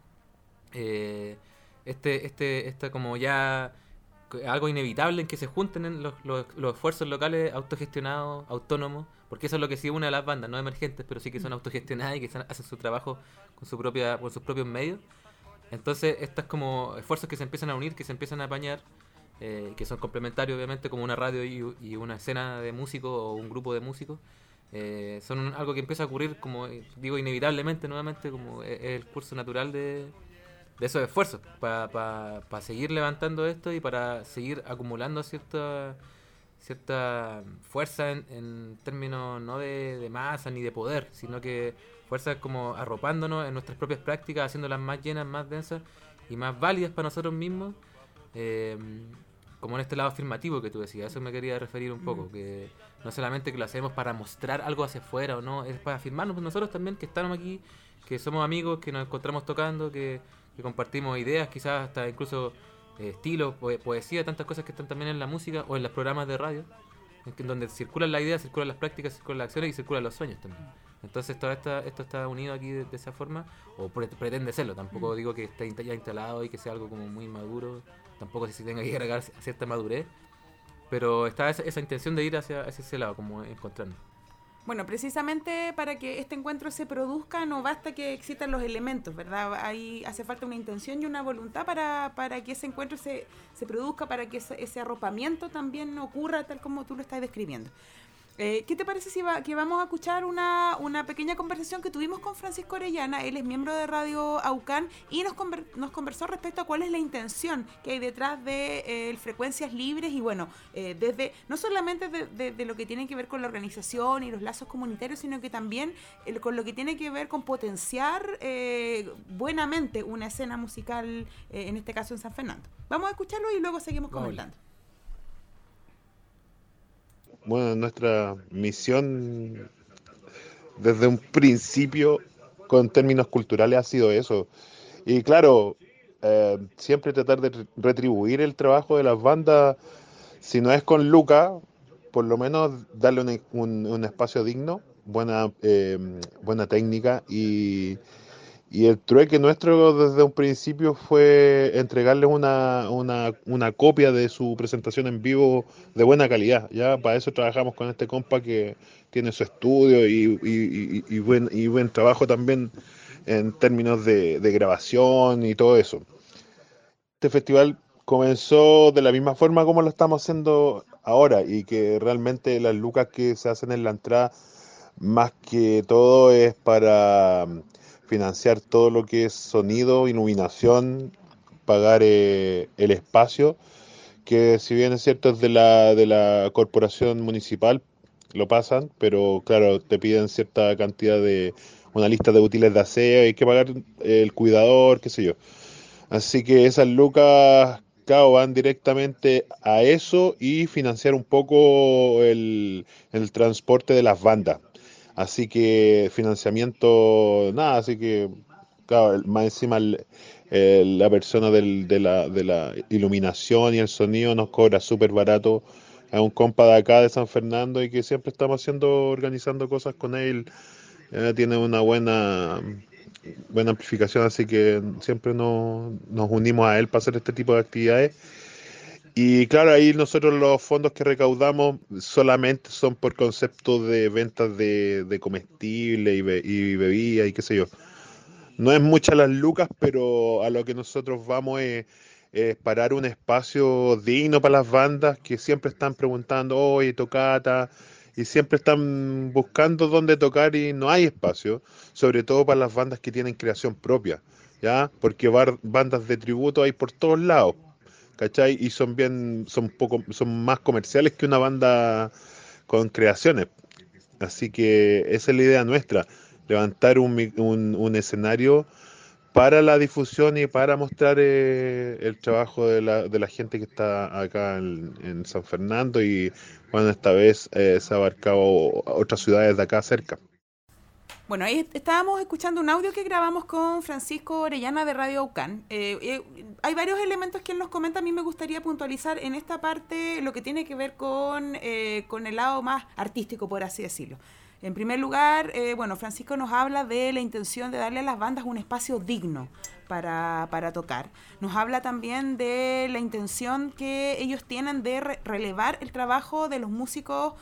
Como ya algo inevitable en que se junten en los esfuerzos locales autogestionados, autónomos, porque eso es lo que sí une a las bandas, no emergentes, pero sí que son autogestionadas y que hacen su trabajo con sus propios medios. Entonces, estos como esfuerzos que se empiezan a unir, que se empiezan a apañar, que son complementarios obviamente, como una radio y una escena de músicos o un grupo de músicos, son algo que empieza a ocurrir, como digo, inevitablemente, nuevamente, como es el curso natural de esos esfuerzos, para seguir levantando esto y para seguir acumulando cierta fuerza en términos no de masa ni de poder, sino que fuerzas como arropándonos en nuestras propias prácticas, haciéndolas más llenas, más densas y más válidas para nosotros mismos, como en este lado afirmativo que tú decías. A eso me quería referir un poco, que no solamente que lo hacemos para mostrar algo hacia afuera o no, es para afirmarnos nosotros también que estamos aquí, que somos amigos, que nos encontramos tocando, que compartimos ideas, quizás hasta incluso estilos, poesía, tantas cosas que están también en la música o en los programas de radio, en donde circulan las ideas, circulan las prácticas, circulan las acciones y circulan los sueños también. Entonces esto está unido aquí de esa forma, o pretende serlo. Tampoco digo que esté ya instalado y que sea algo como muy maduro, tampoco sé si tenga que agregar cierta madurez, pero está esa intención de ir hacia ese lado, como encontrando. Bueno, precisamente para que este encuentro se produzca no basta que existan los elementos, ¿verdad? Ahí hace falta una intención y una voluntad para que ese encuentro se produzca, para que ese arropamiento también ocurra tal como tú lo estás describiendo. ¿Qué te parece que vamos a escuchar una pequeña conversación que tuvimos con Francisco Orellana? Él es miembro de Radio Aucán y nos conversó respecto a cuál es la intención que hay detrás de Frecuencias Libres y bueno, desde no solamente de lo que tiene que ver con la organización y los lazos comunitarios, sino que también con lo que tiene que ver con potenciar buenamente una escena musical, en este caso en San Fernando. Vamos a escucharlo y luego seguimos comentando. Bueno, nuestra misión desde un principio con términos culturales ha sido eso. Y claro, siempre tratar de retribuir el trabajo de las bandas, si no es con lucas, por lo menos darle un espacio digno, buena técnica y el trueque nuestro desde un principio fue entregarles una copia de su presentación en vivo de buena calidad. Ya para eso trabajamos con este compa que tiene su estudio y buen trabajo también en términos de grabación y todo eso. Este festival comenzó de la misma forma como lo estamos haciendo ahora y que realmente las lucas que se hacen en la entrada más que todo es para financiar todo lo que es sonido, iluminación, pagar el espacio, que si bien es cierto es de la corporación municipal, lo pasan, pero claro, te piden cierta cantidad de una lista de útiles de aseo, hay que pagar el cuidador, qué sé yo. Así que esas lucas, claro, van directamente a eso y financiar un poco el transporte de las bandas. Así que financiamiento, nada, así que, claro, más encima la persona de la iluminación y el sonido nos cobra súper barato. Es un compa de acá de San Fernando y que siempre estamos organizando cosas con él. Tiene una buena amplificación, así que siempre nos unimos a él para hacer este tipo de actividades. Y claro, ahí nosotros los fondos que recaudamos solamente son por concepto de ventas de comestibles y bebidas y qué sé yo. No es muchas las lucas, pero a lo que nosotros vamos es parar un espacio digno para las bandas que siempre están preguntando, oye, tocata, y siempre están buscando dónde tocar y no hay espacio, sobre todo para las bandas que tienen creación propia, ¿ya? Porque bandas de tributo hay por todos lados, ¿cachai? Y son más comerciales que una banda con creaciones. Así que esa es la idea nuestra, levantar un escenario para la difusión y para mostrar el trabajo de la gente que está acá en San Fernando y bueno, esta vez se ha abarcado otras ciudades de acá cerca. Bueno, ahí estábamos escuchando un audio que grabamos con Francisco Orellana de Radio Aucán. Hay varios elementos que él nos comenta. A mí me gustaría puntualizar en esta parte lo que tiene que ver con el lado más artístico, por así decirlo. En primer lugar, Francisco nos habla de la intención de darle a las bandas un espacio digno para tocar. Nos habla también de la intención que ellos tienen de relevar el trabajo de los músicos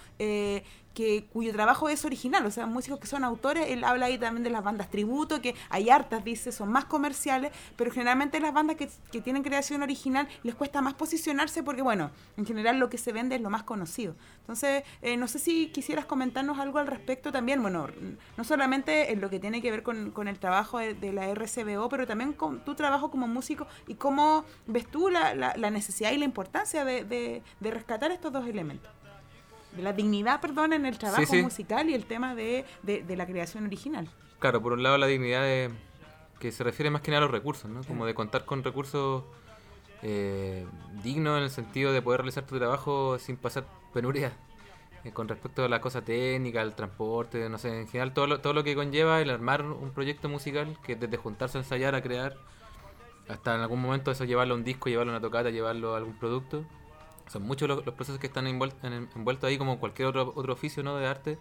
cuyo trabajo es original, o sea, músicos que son autores. Él habla ahí también de las bandas tributo, que hay hartas, dice, son más comerciales, pero generalmente las bandas que tienen creación original les cuesta más posicionarse porque, bueno, en general lo que se vende es lo más conocido. Entonces, no sé si quisieras comentarnos algo al respecto también, bueno, no solamente en lo que tiene que ver con el trabajo de la RCBO, pero también con tu trabajo como músico y cómo ves tú la necesidad y la importancia de rescatar estos dos elementos. De la dignidad, en el trabajo musical y el tema de la creación original. Claro, por un lado la dignidad que se refiere más que nada a los recursos, ¿no? Como de contar con recursos dignos en el sentido de poder realizar tu trabajo sin pasar penuria con respecto a la cosa técnica, al transporte, no sé, en general todo lo que conlleva el armar un proyecto musical, que desde juntarse a ensayar, a crear, hasta en algún momento eso llevarlo a un disco, llevarlo a una tocata, llevarlo a algún producto. Son muchos los procesos que están envueltos ahí, como cualquier otro oficio, ¿no?, de arte,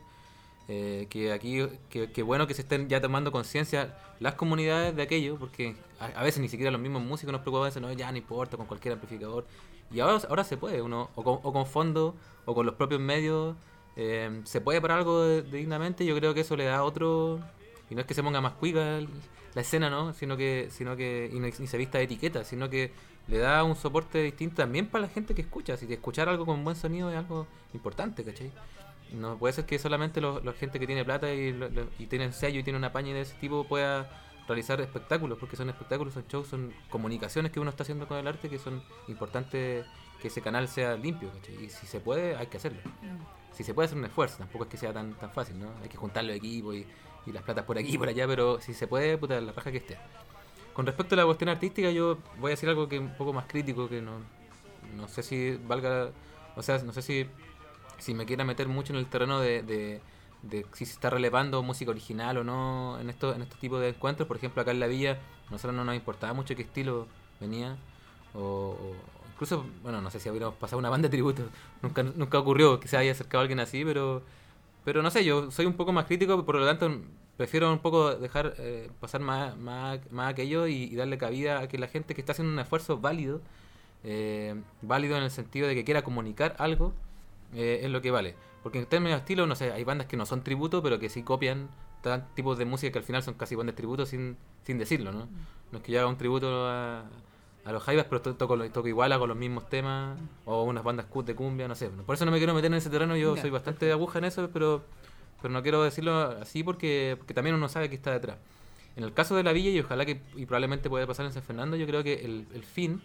que aquí, que bueno que se estén ya tomando conciencia las comunidades de aquello, porque a veces ni siquiera los mismos músicos nos preocupan, no, ya no importa, con cualquier amplificador, y ahora se puede, uno o con fondos, o con los propios medios, se puede para algo dignamente. Yo creo que eso le da otro, y no es que se ponga más cuica la escena, ¿no?, sino que ni se vista de etiqueta, sino que le da un soporte distinto también para la gente que escucha. Si escuchar algo con buen sonido es algo importante, ¿cachai? No puede ser que solamente la gente que tiene plata y tiene sello y tiene una paña de ese tipo pueda realizar espectáculos, porque son espectáculos, son shows, son comunicaciones que uno está haciendo con el arte, que son importantes que ese canal sea limpio, ¿cachai? Y si se puede, hay que hacerlo. Si se puede hacer un esfuerzo, tampoco es que sea tan fácil, ¿no? Hay que juntar los equipos y las platas por aquí y por allá, pero si se puede, puta, la raja que esté. Con respecto a la cuestión artística, yo voy a decir algo que es un poco más crítico, que no sé si valga, o sea, no sé si me quiera meter mucho en el terreno de si se está relevando música original o no en estos tipos de encuentros. Por ejemplo, acá en la villa, nosotros no nos importaba mucho qué estilo venía, o incluso, bueno, no sé si hubiéramos pasado una banda de tributo, nunca ocurrió que se haya acercado a alguien así, pero no sé, yo soy un poco más crítico, por lo tanto prefiero un poco dejar pasar más aquello y darle cabida a que la gente que está haciendo un esfuerzo válido en el sentido de que quiera comunicar algo, es lo que vale. Porque en términos de estilo, no sé, hay bandas que no son tributo, pero que sí copian tipos de música que al final son casi bandas de tributo sin decirlo, ¿no? No es que yo haga un tributo a los Jaivas, pero toco igual, hago los mismos temas, o unas bandas de cumbia, no sé. Por eso no me quiero meter en ese terreno, yo soy bastante de aguja en eso, pero no quiero decirlo así porque también uno sabe que está detrás. En el caso de la villa, y ojalá y probablemente pueda pasar en San Fernando, yo creo que el fin,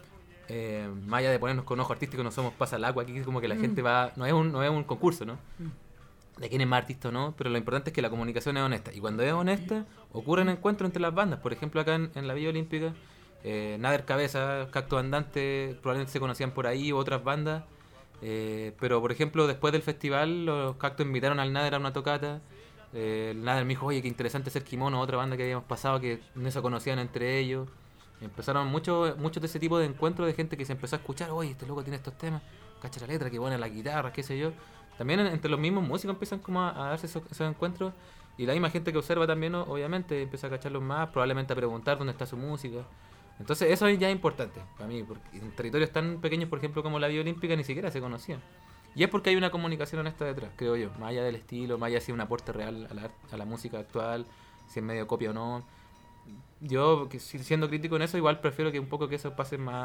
más allá de ponernos con ojo artístico, no somos pasa al agua, aquí como que la gente va, no es un concurso, ¿no? De quién es más artista o no, pero lo importante es que la comunicación es honesta, y cuando es honesta, ocurren encuentros entre las bandas. Por ejemplo, acá en la Villa Olímpica, Nader Cabeza, Cacto Andante, probablemente se conocían por ahí, otras bandas, pero por ejemplo, después del festival, los Cactos invitaron al Nader a una tocata. El Nader me dijo, oye, qué interesante ser Kimono, otra banda que habíamos pasado, que no se conocían entre ellos. Empezaron muchos de ese tipo de encuentros de gente que se empezó a escuchar, oye, este loco tiene estos temas, cacha la letra, que buena la guitarra, qué sé yo. También entre los mismos músicos empiezan como a darse esos encuentros, y la misma gente que observa también, obviamente, empieza a cacharlos más, probablemente a preguntar dónde está su música. Entonces eso ya es importante para mí, porque en territorios tan pequeños, por ejemplo, como la Villa Olímpica, ni siquiera se conocían. Y es porque hay una comunicación honesta detrás, creo yo, más allá del estilo, más allá de si es un aporte real a la música actual, si es medio copia o no. Yo, siendo crítico en eso, igual prefiero que un poco que eso pase más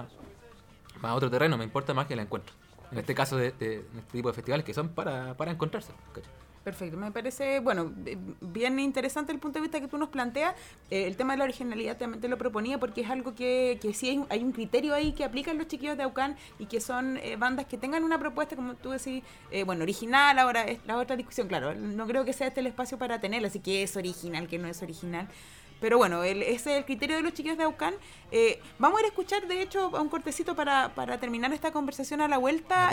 a otro terreno, me importa más que el encuentro. En este caso de este tipo de festivales que son para encontrarse, ¿cachai? Perfecto, me parece, bueno, bien interesante el punto de vista que tú nos planteas. El tema de la originalidad también te lo proponía porque es algo que sí hay un criterio ahí que aplican los chiquillos de Aucán y que son bandas que tengan una propuesta, como tú decís, original. Ahora es la otra discusión, claro, no creo que sea este el espacio para tenerla, así que es original, que no es original. Pero bueno, ese es el criterio de los chiquillos de Aucán. Vamos a ir a escuchar, de hecho, un cortecito para terminar esta conversación a la vuelta.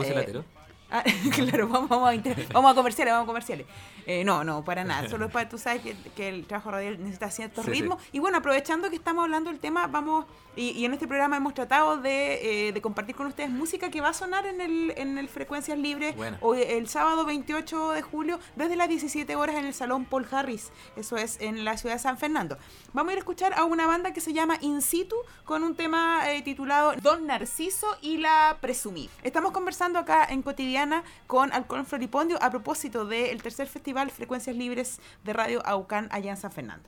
Claro, vamos a comerciales. No, para nada. Solo para tú sabes que el trabajo radial necesita cierto ritmo. Y bueno, aprovechando que estamos hablando del tema, vamos y en este programa hemos tratado de compartir con ustedes música que va a sonar en el Frecuencias Libres hoy, el sábado 28 de julio desde las 17 horas en el Salón Paul Harris. Eso es en la ciudad de San Fernando. Vamos a ir a escuchar a una banda que se llama In Situ con un tema titulado Don Narciso y la Presumí. Estamos conversando acá en Cotidiana con Halcón Floripondio a propósito del tercer festival Frecuencias Libres de Radio Aucán allá en San Fernando.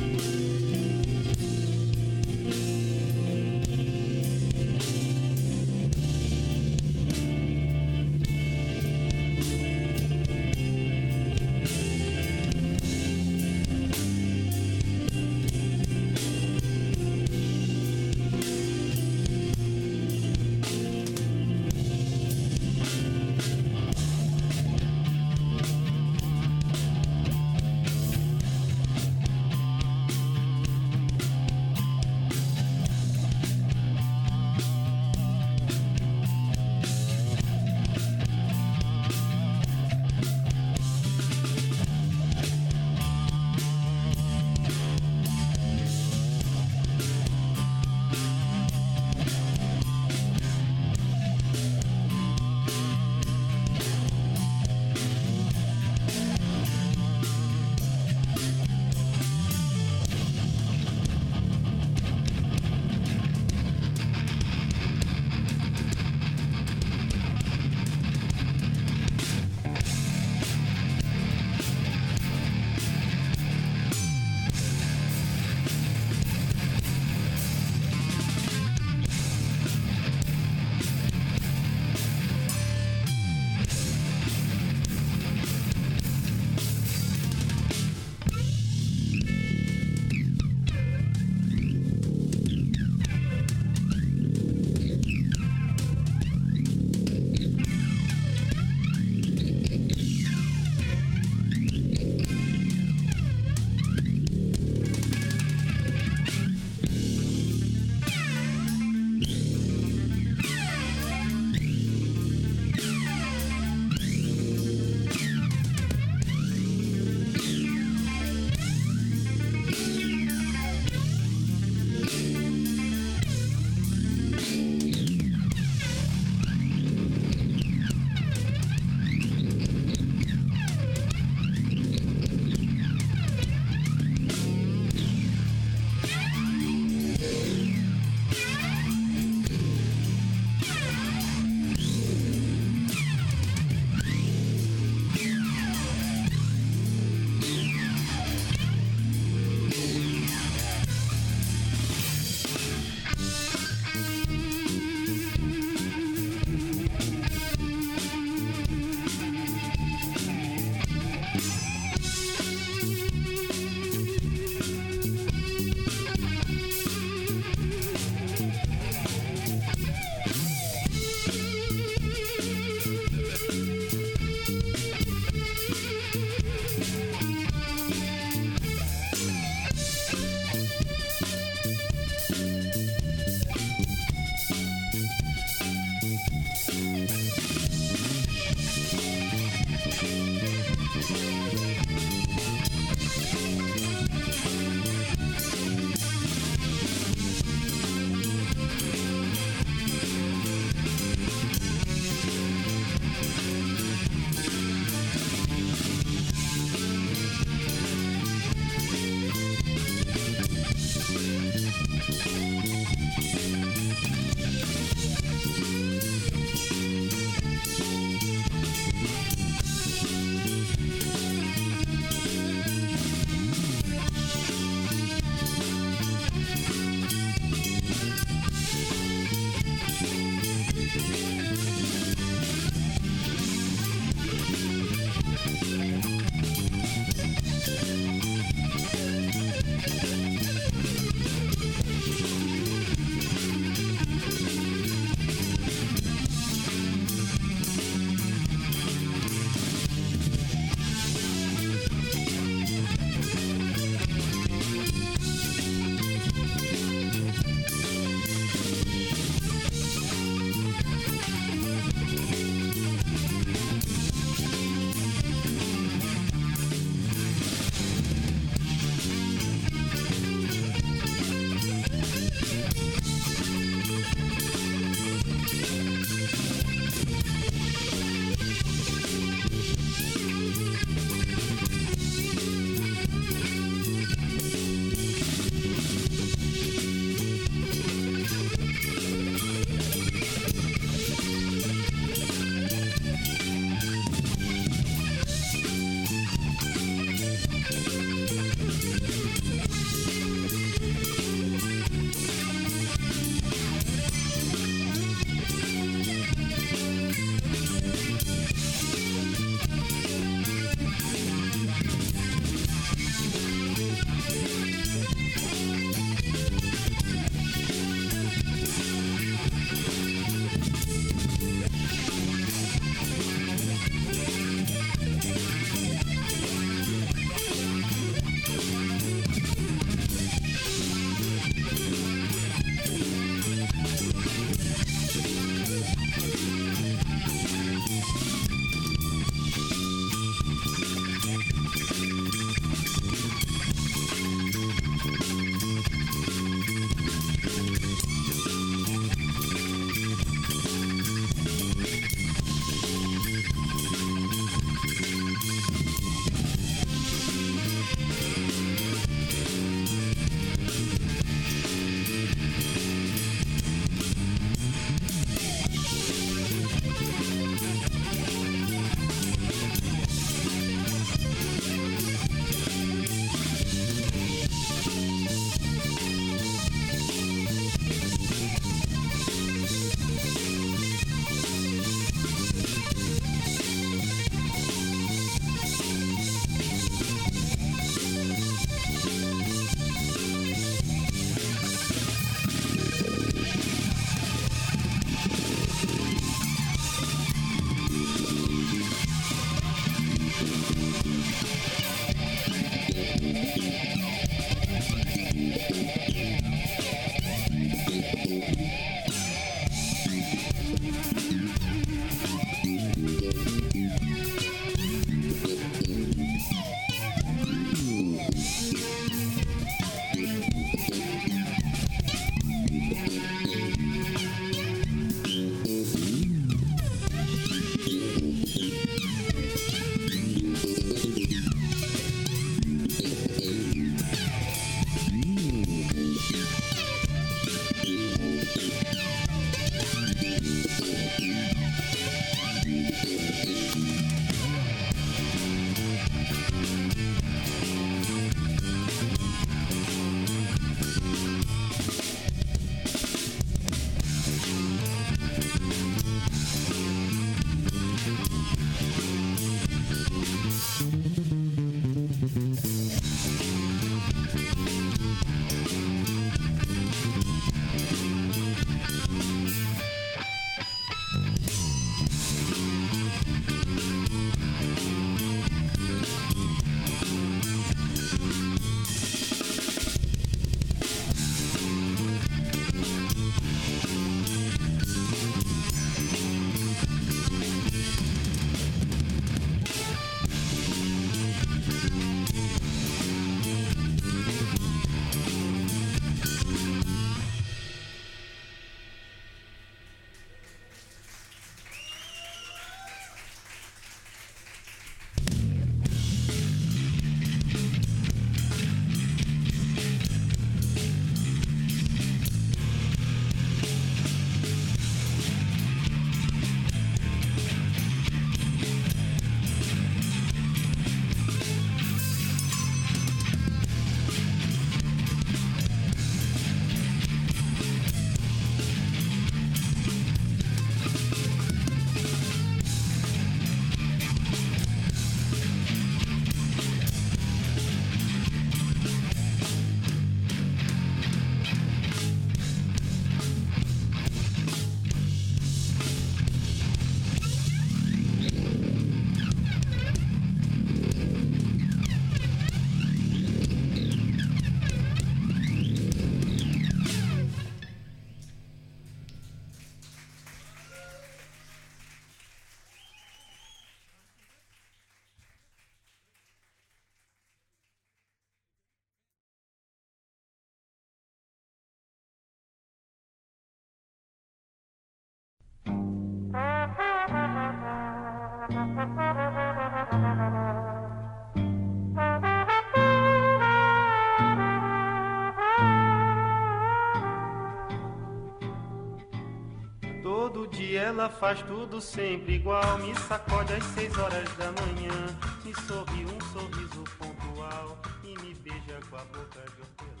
ela faz tudo sempre igual. Me sacode às 6 horas da manhã, me sorri sorriso pontual e me beija com a boca de hortelã.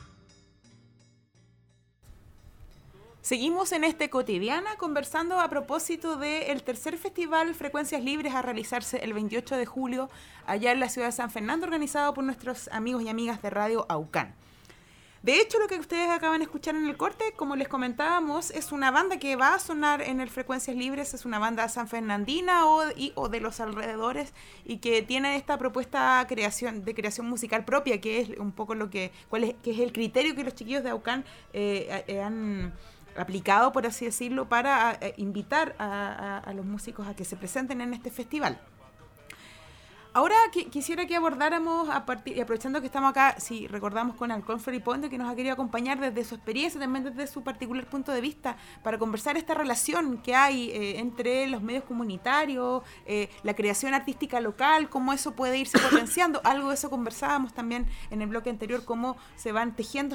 Seguimos en este Cotidiana conversando a propósito del tercer festival Frecuencias Libres a realizarse el 28 de julio allá en la ciudad de San Fernando, organizado por nuestros amigos y amigas de Radio Aucán. De hecho, lo que ustedes acaban de escuchar en el corte, como les comentábamos, es una banda que va a sonar en el Frecuencias Libres, es una banda sanfernandina o de los alrededores y que tiene esta propuesta de creación musical propia, que es un poco que es el criterio que los chiquillos de Aucán han aplicado, por así decirlo, para invitar a los músicos a que se presenten en este festival. Ahora quisiera que abordáramos, y aprovechando que estamos acá, si recordamos con Halcón Floripondio, que nos ha querido acompañar desde su experiencia, también desde su particular punto de vista, para conversar esta relación que hay entre los medios comunitarios, la creación artística local, cómo eso puede irse potenciando. Algo de eso conversábamos también en el bloque anterior, cómo se van tejiendo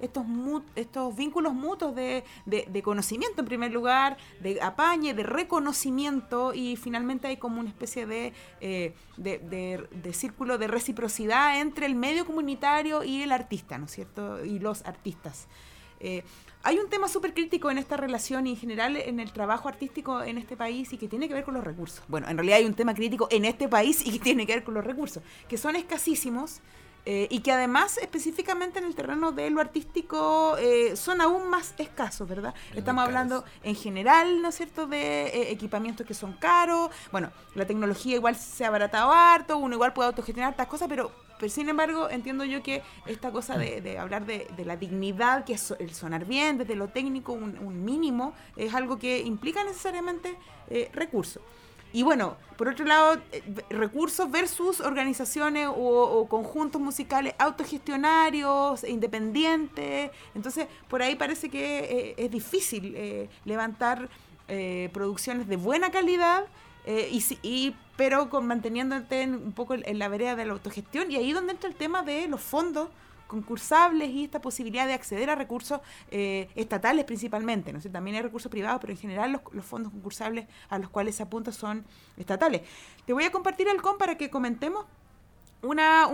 estos vínculos mutuos de conocimiento en primer lugar, de apañe, de reconocimiento, y finalmente hay como una especie de círculo de reciprocidad entre el medio comunitario y el artista, ¿no es cierto? Y los artistas. Hay un tema súper crítico en esta relación y en general en el trabajo artístico en este país y que tiene que ver con los recursos. Bueno, en realidad hay un tema crítico en este país y que tiene que ver con los recursos, que son escasísimos. Y que además específicamente en el terreno de lo artístico son aún más escasos, ¿verdad? Estamos hablando en general, ¿no es cierto?, de equipamientos que son caros. Bueno, la tecnología igual se ha abaratado harto, uno igual puede autogestionar estas cosas, pero sin embargo entiendo yo que esta cosa de hablar de la dignidad, que es el sonar bien, desde lo técnico, un mínimo, es algo que implica necesariamente recursos. Y bueno, por otro lado, recursos versus organizaciones o conjuntos musicales autogestionarios, independientes. Entonces, por ahí parece que es difícil levantar producciones de buena calidad, pero manteniéndote un poco en la vereda de la autogestión. Y ahí donde entra el tema de los fondos concursables y esta posibilidad de acceder a recursos estatales principalmente, ¿no sé? También hay recursos privados, pero en general los fondos concursables a los cuales se apunta son estatales. Te voy a compartir, Halcón, para que comentemos un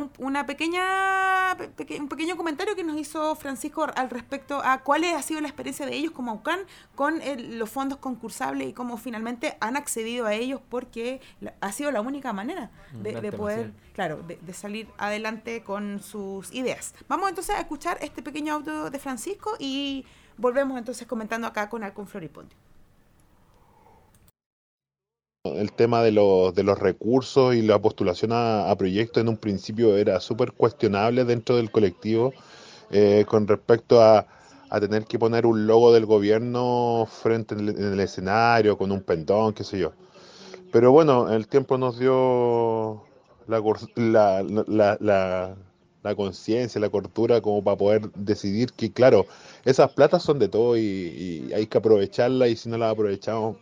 pequeño comentario que nos hizo Francisco al respecto a cuál ha sido la experiencia de ellos como Aucán con los fondos concursables y cómo finalmente han accedido a ellos, porque ha sido la única manera de poder, de salir adelante con sus ideas. Vamos entonces a escuchar este pequeño audio de Francisco y volvemos entonces comentando acá con Halcón Floripondio. El tema de los recursos y la postulación a proyectos en un principio era súper cuestionable dentro del colectivo, con respecto a tener que poner un logo del gobierno frente en el escenario con un pendón, qué sé yo. Pero bueno, el tiempo nos dio la conciencia, la cordura como para poder decidir que, claro, esas platas son de todo y hay que aprovecharlas, y si no las aprovechamos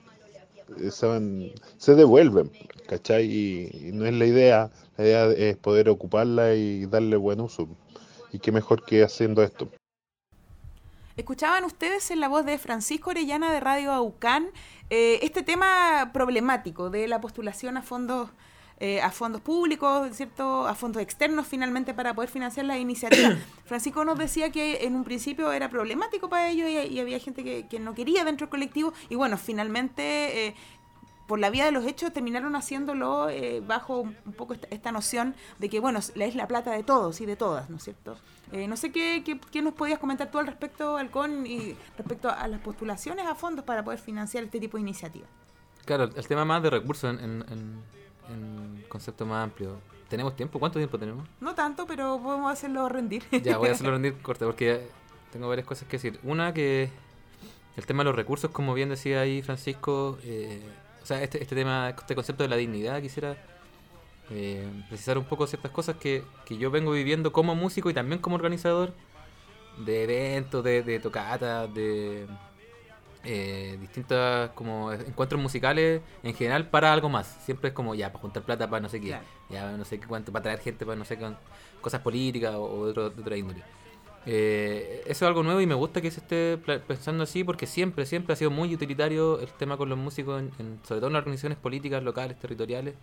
se devuelven, ¿cachai? Y no es la idea es poder ocuparla y darle buen uso, y qué mejor que haciendo esto. Escuchaban ustedes en la voz de Francisco Orellana de Radio Aucán este tema problemático de la postulación a fondos públicos, ¿cierto?, a fondos externos finalmente para poder financiar las iniciativas. Francisco nos decía que en un principio era problemático para ellos y había gente que no quería dentro del colectivo, y bueno, finalmente por la vía de los hechos terminaron haciéndolo bajo un poco esta noción de que, bueno, es la plata de todos y de todas, ¿no es cierto? No sé qué nos podías comentar tú al respecto, Halcón, y respecto a las postulaciones a fondos para poder financiar este tipo de iniciativas. Claro, el tema más de recursos en concepto más amplio. ¿Tenemos tiempo? ¿Cuánto tiempo tenemos? No tanto, pero podemos hacerlo rendir. Ya, voy a hacerlo rendir corto, porque tengo varias cosas que decir. Una, que el tema de los recursos, como bien decía ahí Francisco, o sea, este tema, este concepto de la dignidad, quisiera precisar un poco ciertas cosas que yo vengo viviendo como músico y también como organizador de eventos, de tocatas, de distintos como encuentros musicales en general para algo más. Siempre es como ya para juntar plata para no sé qué, claro, ya no sé qué cuánto, para traer gente para no sé qué, cosas políticas o de otra índole. Eso es algo nuevo y me gusta que se esté pensando así porque siempre ha sido muy utilitario el tema con los músicos, sobre todo en las organizaciones políticas locales, territoriales.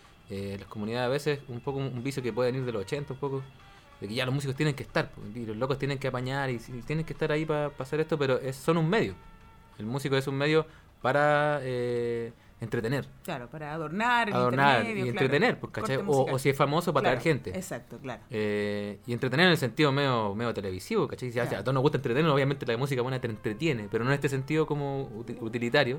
Las comunidades a veces, un poco un vicio que puede venir de los 80 un poco, de que ya los músicos tienen que estar, y los locos tienen que apañar y tienen que estar ahí para hacer esto, pero son un medio. El músico es un medio para entretener. Claro, para adornar y entretener, pues, ¿cachai? O si es famoso, para traer gente. Exacto, claro. Y entretener en el sentido medio televisivo, ¿cachai? Si a todos nos gusta entretener, obviamente la música buena te entretiene, pero no en este sentido como utilitario,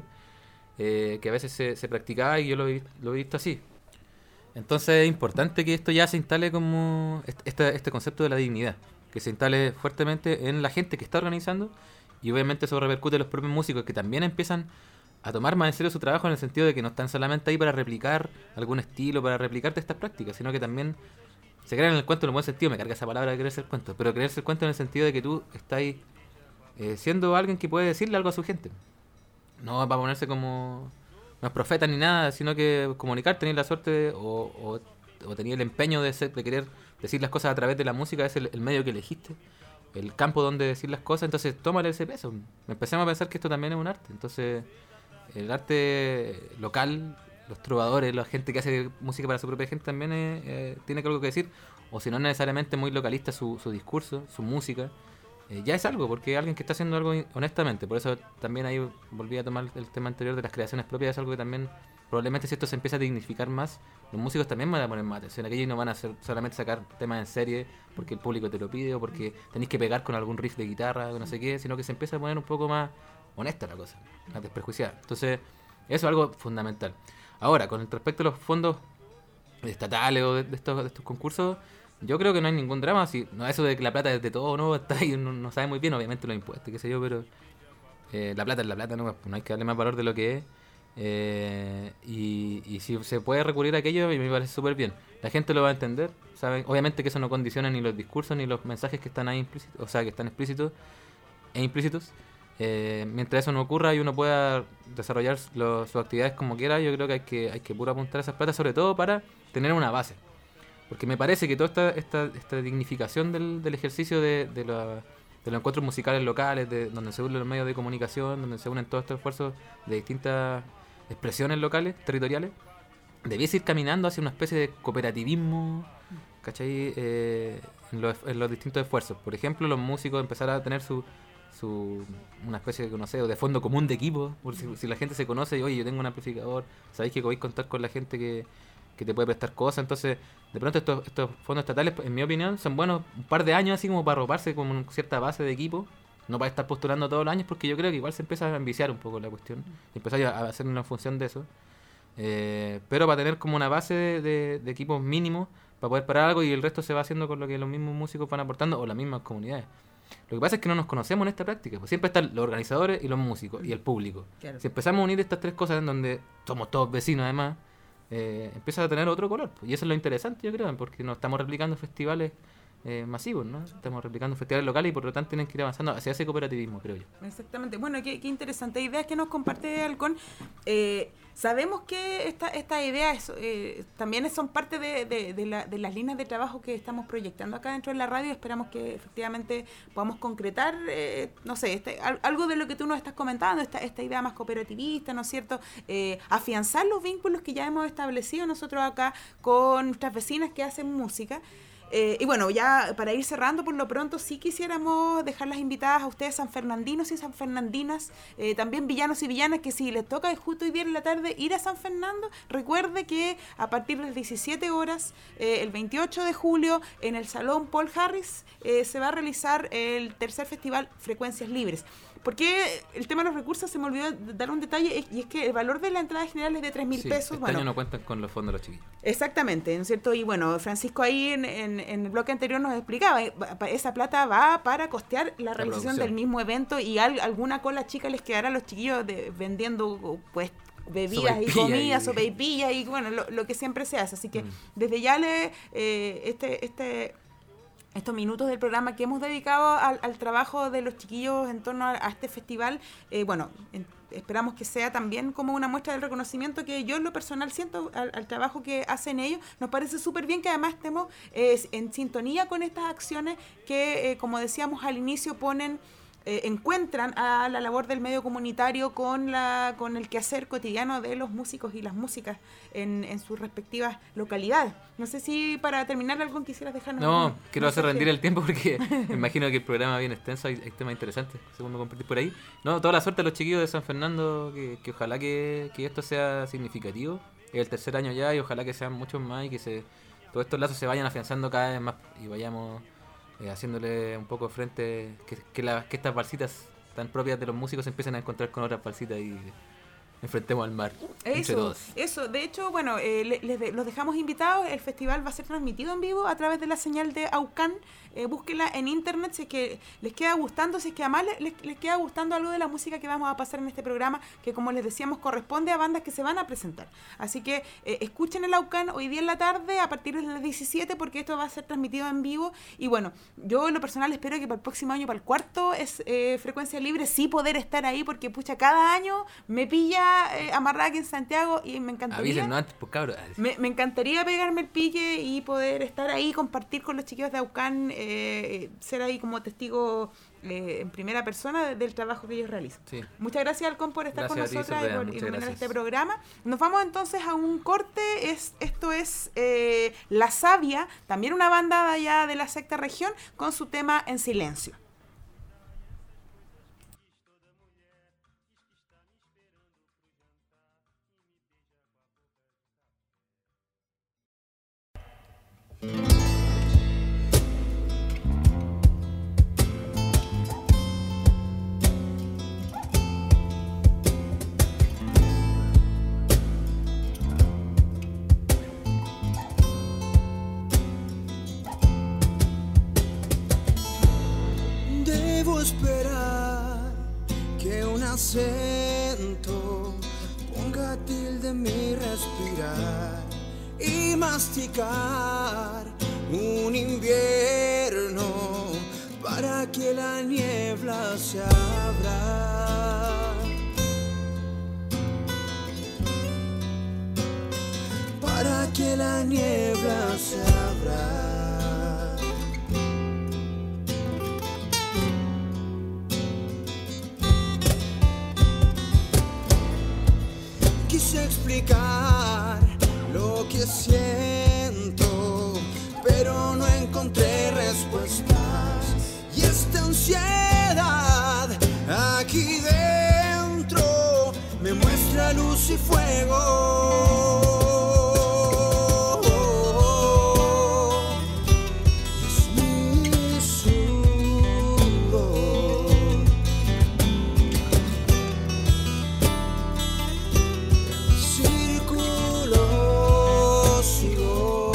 que a veces se practicaba y yo lo he visto así. Entonces es importante que esto ya se instale como este concepto de la dignidad, que se instale fuertemente en la gente que está organizando, y obviamente eso repercute en los propios músicos que también empiezan a tomar más en serio su trabajo, en el sentido de que no están solamente ahí para replicar algún estilo, para replicarte estas prácticas, sino que también se creen en el cuento en el buen sentido. Me carga esa palabra de creerse el cuento, pero creerse el cuento en el sentido de que tú estás ahí siendo alguien que puede decirle algo a su gente, no va a ponerse como no es profeta ni nada, sino que comunicar, tener la suerte o tener el empeño de querer decir las cosas a través de la música. Es el medio que elegiste, el campo donde decir las cosas, entonces tómale ese peso. Empecemos a pensar que esto también es un arte. Entonces el arte local, los trovadores, la gente que hace música para su propia gente también tiene algo que decir, o si no necesariamente muy localista su discurso, su música, ya es algo, porque hay alguien que está haciendo algo honestamente. Por eso también ahí volví a tomar el tema anterior de las creaciones propias. Es algo que también probablemente, si esto se empieza a dignificar más, los músicos también van a poner más atención. Aquellos no van a solamente sacar temas en serie porque el público te lo pide o porque tenéis que pegar con algún riff de guitarra o no sé qué, sino que se empieza a poner un poco más honesta la cosa, más desprejuiciada. Entonces eso es algo fundamental. Ahora, con respecto a los fondos estatales o de estos concursos, yo creo que no hay ningún drama. Si no, eso de que la plata es de todo, no está ahí, no sabe muy bien, obviamente los impuestos, qué sé yo, pero la plata es la plata, no hay que darle más valor de lo que es. Y si se puede recurrir a aquello, a mí me parece súper bien. La gente lo va a entender, ¿saben? Obviamente que eso no condiciona ni los discursos ni los mensajes que están ahí implícitos, o sea, que están explícitos e implícitos. Mientras eso no ocurra y uno pueda desarrollar sus actividades como quiera, yo creo que hay que puro apuntar a esas platas, sobre todo para tener una base. Porque me parece que toda esta dignificación del ejercicio de los encuentros musicales locales, donde se unen los medios de comunicación, donde se unen todos estos esfuerzos de distintas expresiones locales, territoriales, debiese ir caminando hacia una especie de cooperativismo, ¿cachai? En los distintos esfuerzos. Por ejemplo, los músicos empezar a tener una especie de, no sé, de fondo común de equipo. Si la gente se conoce y, oye, yo tengo un amplificador, sabéis que podéis contar con la gente que te puede prestar cosas. Entonces, de pronto estos fondos estatales, en mi opinión, son buenos un par de años así como para arroparse con cierta base de equipo, no para estar postulando todos los años, porque yo creo que igual se empieza a enviciar un poco la cuestión y empezar a hacer una función de eso, pero para tener como una base de equipos mínimos para poder parar algo, y el resto se va haciendo con lo que los mismos músicos van aportando o las mismas comunidades. Lo que pasa es que no nos conocemos en esta práctica, pues siempre están los organizadores y los músicos y el público. Claro. Si empezamos a unir estas tres cosas en donde somos todos vecinos además, empieza a tener otro color, y eso es lo interesante, yo creo, porque no estamos replicando festivales masivos, ¿no? Estamos replicando festivales locales y por lo tanto tienen que ir avanzando hacia ese cooperativismo, creo yo. Exactamente. Bueno, qué interesante ideas que nos comparte Halcón. Sabemos que estas ideas también son parte de las líneas de trabajo que estamos proyectando acá dentro de la radio. Esperamos que efectivamente podamos concretar, no sé, algo de lo que tú nos estás comentando, esta idea más cooperativista, ¿no es cierto? Afianzar los vínculos que ya hemos establecido nosotros acá con nuestras vecinas que hacen música. Y bueno, ya para ir cerrando, por lo pronto sí quisiéramos dejarlas invitadas a ustedes, sanfernandinos y sanfernandinas, también villanos y villanas, que si les toca justo hoy día en la tarde ir a San Fernando, recuerde que a partir de las 17 horas, el 28 de julio, en el Salón Paul Harris, se va a realizar el tercer festival Frecuencias Libres. Porque el tema de los recursos, se me olvidó dar un detalle, y es que el valor de la entrada general es de 3.000 pesos. Este año no cuentan con los fondos de los chiquillos. Exactamente, ¿no es cierto? Y bueno, Francisco ahí en el bloque anterior nos explicaba, esa plata va para costear la realización del mismo evento, y alguna cola chica les quedará a los chiquillos vendiendo pues bebidas y comidas, sopaipillas y bueno, lo que siempre se hace. Así que desde ya estos minutos del programa que hemos dedicado al trabajo de los chiquillos en torno a este festival, bueno, esperamos que sea también como una muestra del reconocimiento que yo en lo personal siento al trabajo que hacen ellos. Nos parece súper bien que además estemos en sintonía con estas acciones que, como decíamos al inicio, encuentran a la labor del medio comunitario con el quehacer cotidiano de los músicos y las músicas en sus respectivas localidades. No sé si para terminar algo quisieras dejarnos. No, quiero hacer rendir el tiempo porque me imagino que el programa es bien extenso, hay temas interesantes, según me compartís por ahí. No, toda la suerte a los chiquillos de San Fernando, que ojalá que esto sea significativo. Es el tercer año ya y ojalá que sean muchos más y que todos estos lazos se vayan afianzando cada vez más y vayamos haciéndole un poco frente, que estas balsitas tan propias de los músicos se empiecen a encontrar con otras balsitas y enfrentemos al mar entre todos. Eso, de hecho, bueno, los dejamos invitados. El festival va a ser transmitido en vivo a través de la señal de AUCAN. Búsquenla en internet si es que les queda gustando, si es que además les queda gustando algo de la música que vamos a pasar en este programa, que como les decíamos corresponde a bandas que se van a presentar. Así que escuchen el AUCAN hoy día en la tarde a partir de las 17 porque esto va a ser transmitido en vivo. Y bueno, yo en lo personal espero que para el próximo año, para el cuarto Frecuencia Libre, sí poder estar ahí porque pucha, cada año me pilla amarrada aquí en Santiago y me encantaría. Avísennos antes, pues cabros. Me encantaría pegarme el pique y poder estar ahí, compartir con los chiquillos de AUCAN, ser ahí como testigo en primera persona del trabajo que ellos realizan. Sí. Muchas gracias, Halcón, por estar con nosotras y por iluminar este programa. Nos vamos entonces a un corte. Esto es La Savia, también una banda de allá de la sexta región, con su tema En Silencio. Debo esperar que un acento ponga tilde en mi respirar y masticar un invierno para que la niebla se abra, para que la niebla se abra. Quise explicar lo que siento, pero no encontré respuestas. Y esta ansiedad aquí dentro me muestra luz y fuego. Es mi sudor. Círculo sigo.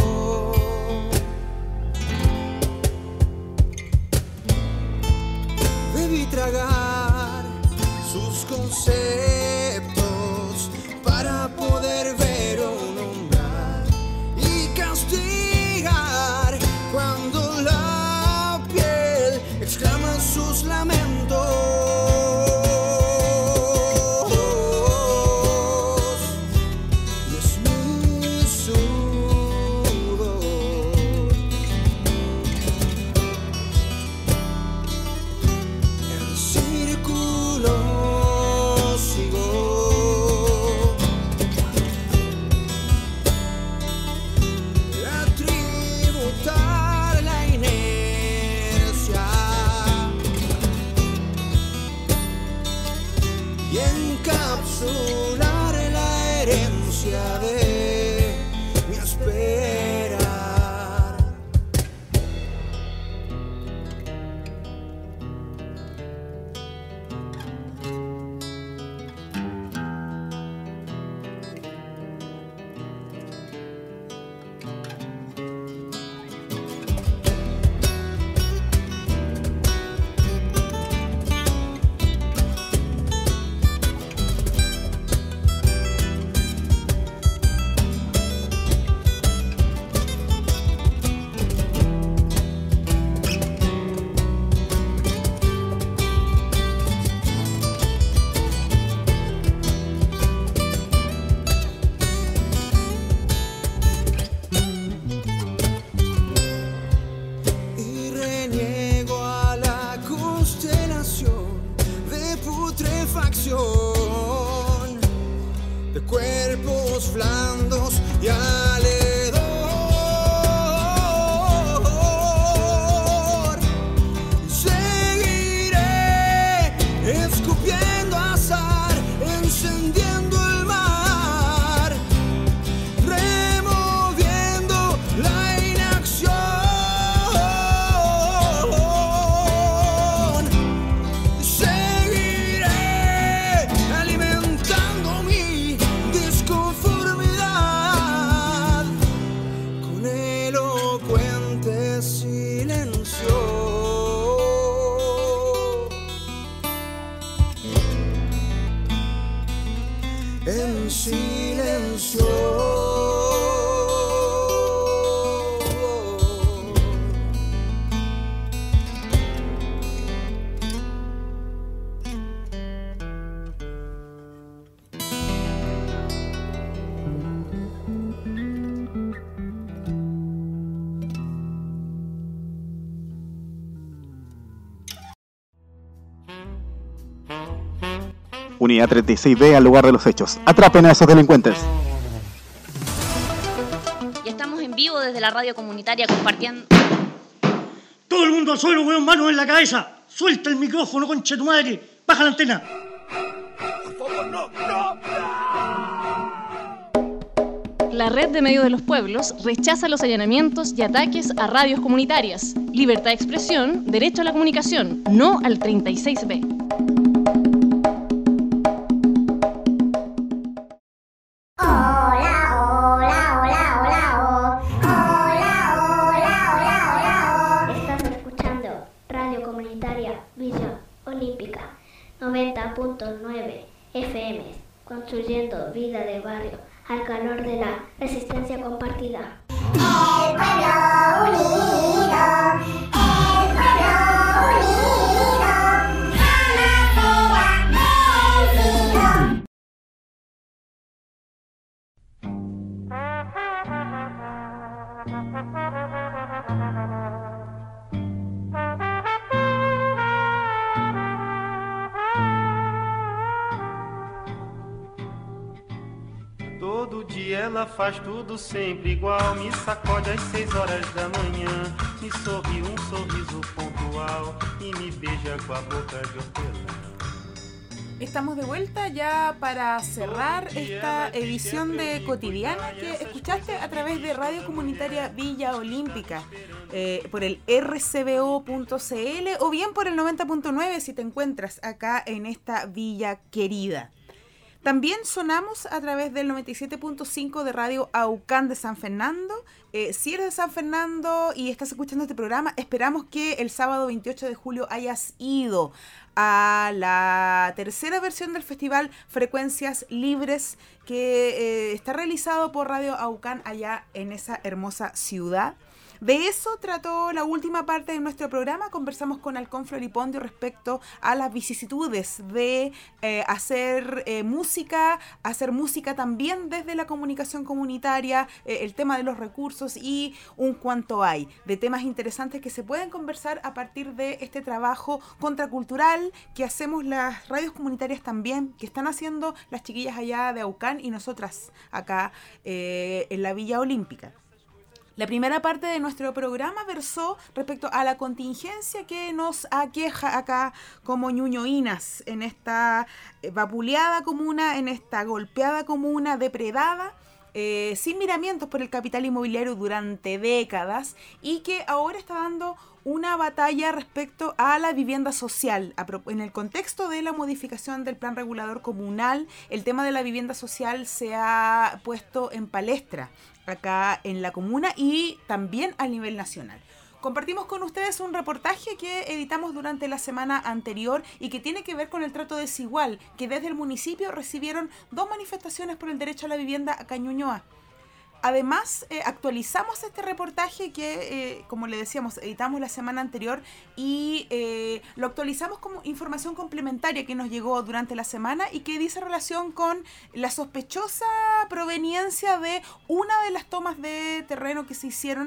Debí tragar sus conceptos para poder ver un umbral y castigar cuando la piel exclama sus lamentos. Y es mi sudor. En círculo sigo. invasión de cuerpos blandos y alrededor. Seguiré escupiendo azar, encendiendo el mar, removiendo la inacción. Seguiré alimentando mi disconformidad con elocuente silencio. En silencio. Unidad 36B al lugar de los hechos. Atrapen a esos delincuentes. Ya estamos en vivo desde la radio comunitaria compartiendo. Todo el mundo al suelo, weón, manos en la cabeza. Suelta el micrófono, concha de tu madre. Baja la antena. La Red de Medios de los Pueblos rechaza los allanamientos y ataques a radios comunitarias. Libertad de expresión, derecho a la comunicación, no al 36B. Estás escuchando Radio Comunitaria Villa Olímpica 90.9 FM, construyendo vida de barrio al calor de la resistencia compartida. El pueblo unido, Todo dia ela faz tudo sempre igual. Me sacode às 6 horas da manhã, me sorri sorriso pontual y me beija com a boca de hortelã. Estamos de vuelta ya para cerrar esta edición de Cotidiana que escuchaste a través de Radio Comunitaria Villa Olímpica, por el rcbo.cl o bien por el 90.9 si te encuentras acá en esta villa querida. También sonamos a través del 97.5 de Radio Aucán de San Fernando. Si eres de San Fernando y estás escuchando este programa, esperamos que el sábado 28 de julio hayas ido a la tercera versión del festival Frecuencias Libres que está realizado por Radio Aucán allá en esa hermosa ciudad. De eso trató la última parte de nuestro programa. Conversamos con Halcón Floripondio respecto a las vicisitudes de hacer música también desde la comunicación comunitaria, el tema de los recursos y un cuanto hay de temas interesantes que se pueden conversar a partir de este trabajo contracultural que hacemos las radios comunitarias también, que están haciendo las chiquillas allá de Aucán y nosotras acá en la Villa Olímpica. La primera parte de nuestro programa versó respecto a la contingencia que nos aqueja acá como ñuñoínas en esta vapuleada comuna, en esta golpeada comuna, depredada, sin miramientos por el capital inmobiliario durante décadas y que ahora está dando una batalla respecto a la vivienda social. En el contexto de la modificación del plan regulador comunal, el tema de la vivienda social se ha puesto en palestra acá en la comuna y también a nivel nacional. Compartimos con ustedes un reportaje que editamos durante la semana anterior y que tiene que ver con el trato desigual que desde el municipio recibieron 2 manifestaciones por el derecho a la vivienda acá en Ñuñoa. Además, actualizamos este reportaje que, como le decíamos, editamos la semana anterior y lo actualizamos como información complementaria que nos llegó durante la semana y que dice relación con la sospechosa proveniencia de una de las tomas de terreno que se hicieron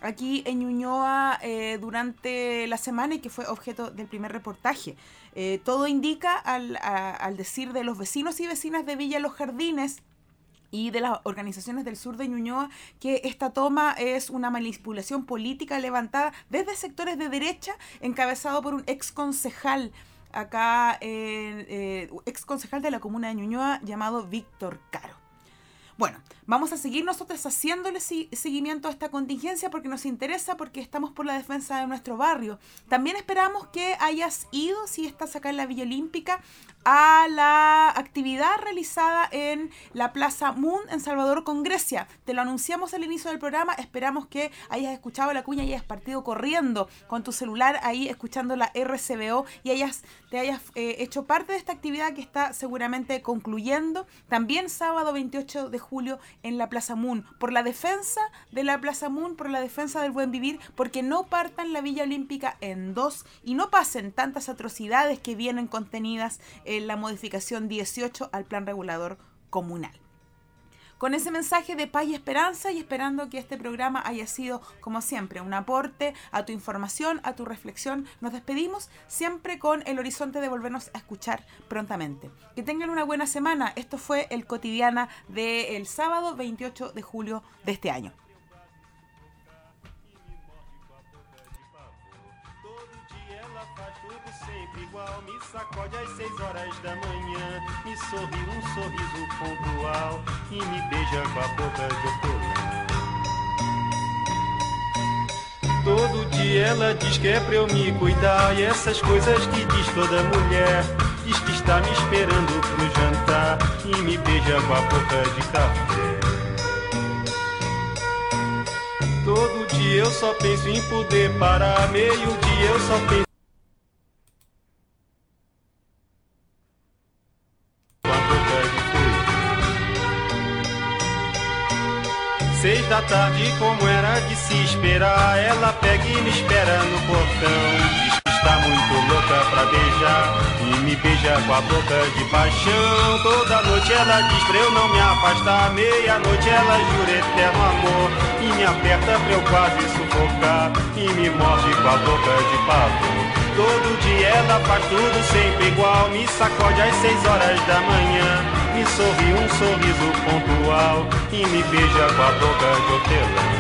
aquí en Ñuñoa durante la semana y que fue objeto del primer reportaje. Todo indica, al decir de los vecinos y vecinas de Villa Los Jardines y de las organizaciones del sur de Ñuñoa, que esta toma es una manipulación política levantada desde sectores de derecha, encabezado por un ex concejal acá, ex concejal de la comuna de Ñuñoa llamado Víctor Caro. Bueno, vamos a seguir nosotros haciéndole seguimiento a esta contingencia porque nos interesa, porque estamos por la defensa de nuestro barrio. También esperamos que hayas ido, si estás acá en la Villa Olímpica, a la actividad realizada en la Plaza Moon en Salvador con Grecia. Te lo anunciamos al inicio del programa, esperamos que hayas escuchado la cuña y hayas partido corriendo con tu celular ahí escuchando la RCBO y te hayas hecho parte de esta actividad que está seguramente concluyendo. También sábado 28 de julio en la Plaza Moon, por la defensa de la Plaza Moon, por la defensa del buen vivir, porque no partan la Villa Olímpica en dos y no pasen tantas atrocidades que vienen contenidas en la modificación 18 al plan regulador comunal. Con ese mensaje de paz y esperanza y esperando que este programa haya sido, como siempre, un aporte a tu información, a tu reflexión, nos despedimos siempre con el horizonte de volvernos a escuchar prontamente. Que tengan una buena semana. Esto fue el Cotidiana del sábado 28 de julio de este año. Igual, me sacode às 6 horas da manhã, me sorri sorriso pontual e me beija com a boca de hortelã. Todo dia ela diz que é pra eu me cuidar e essas coisas que diz toda mulher. Diz que está me esperando pro jantar e me beija com a boca de café. Todo dia eu só penso em poder parar, meio-dia eu só penso 6 da tarde, como era de se esperar, ela pega e me espera no portão. Diz que está muito louca pra beijar e me beija com a boca de paixão. Toda noite ela diz pra eu não me afastar, meia-noite ela jura eterno amor e me aperta pra eu quase sufocar e me morde com a boca de pavor. Todo dia ela faz tudo sempre igual, me sacode às 6 horas da manhã, me sorri sorriso pontual e me beija com a boca de hortelã.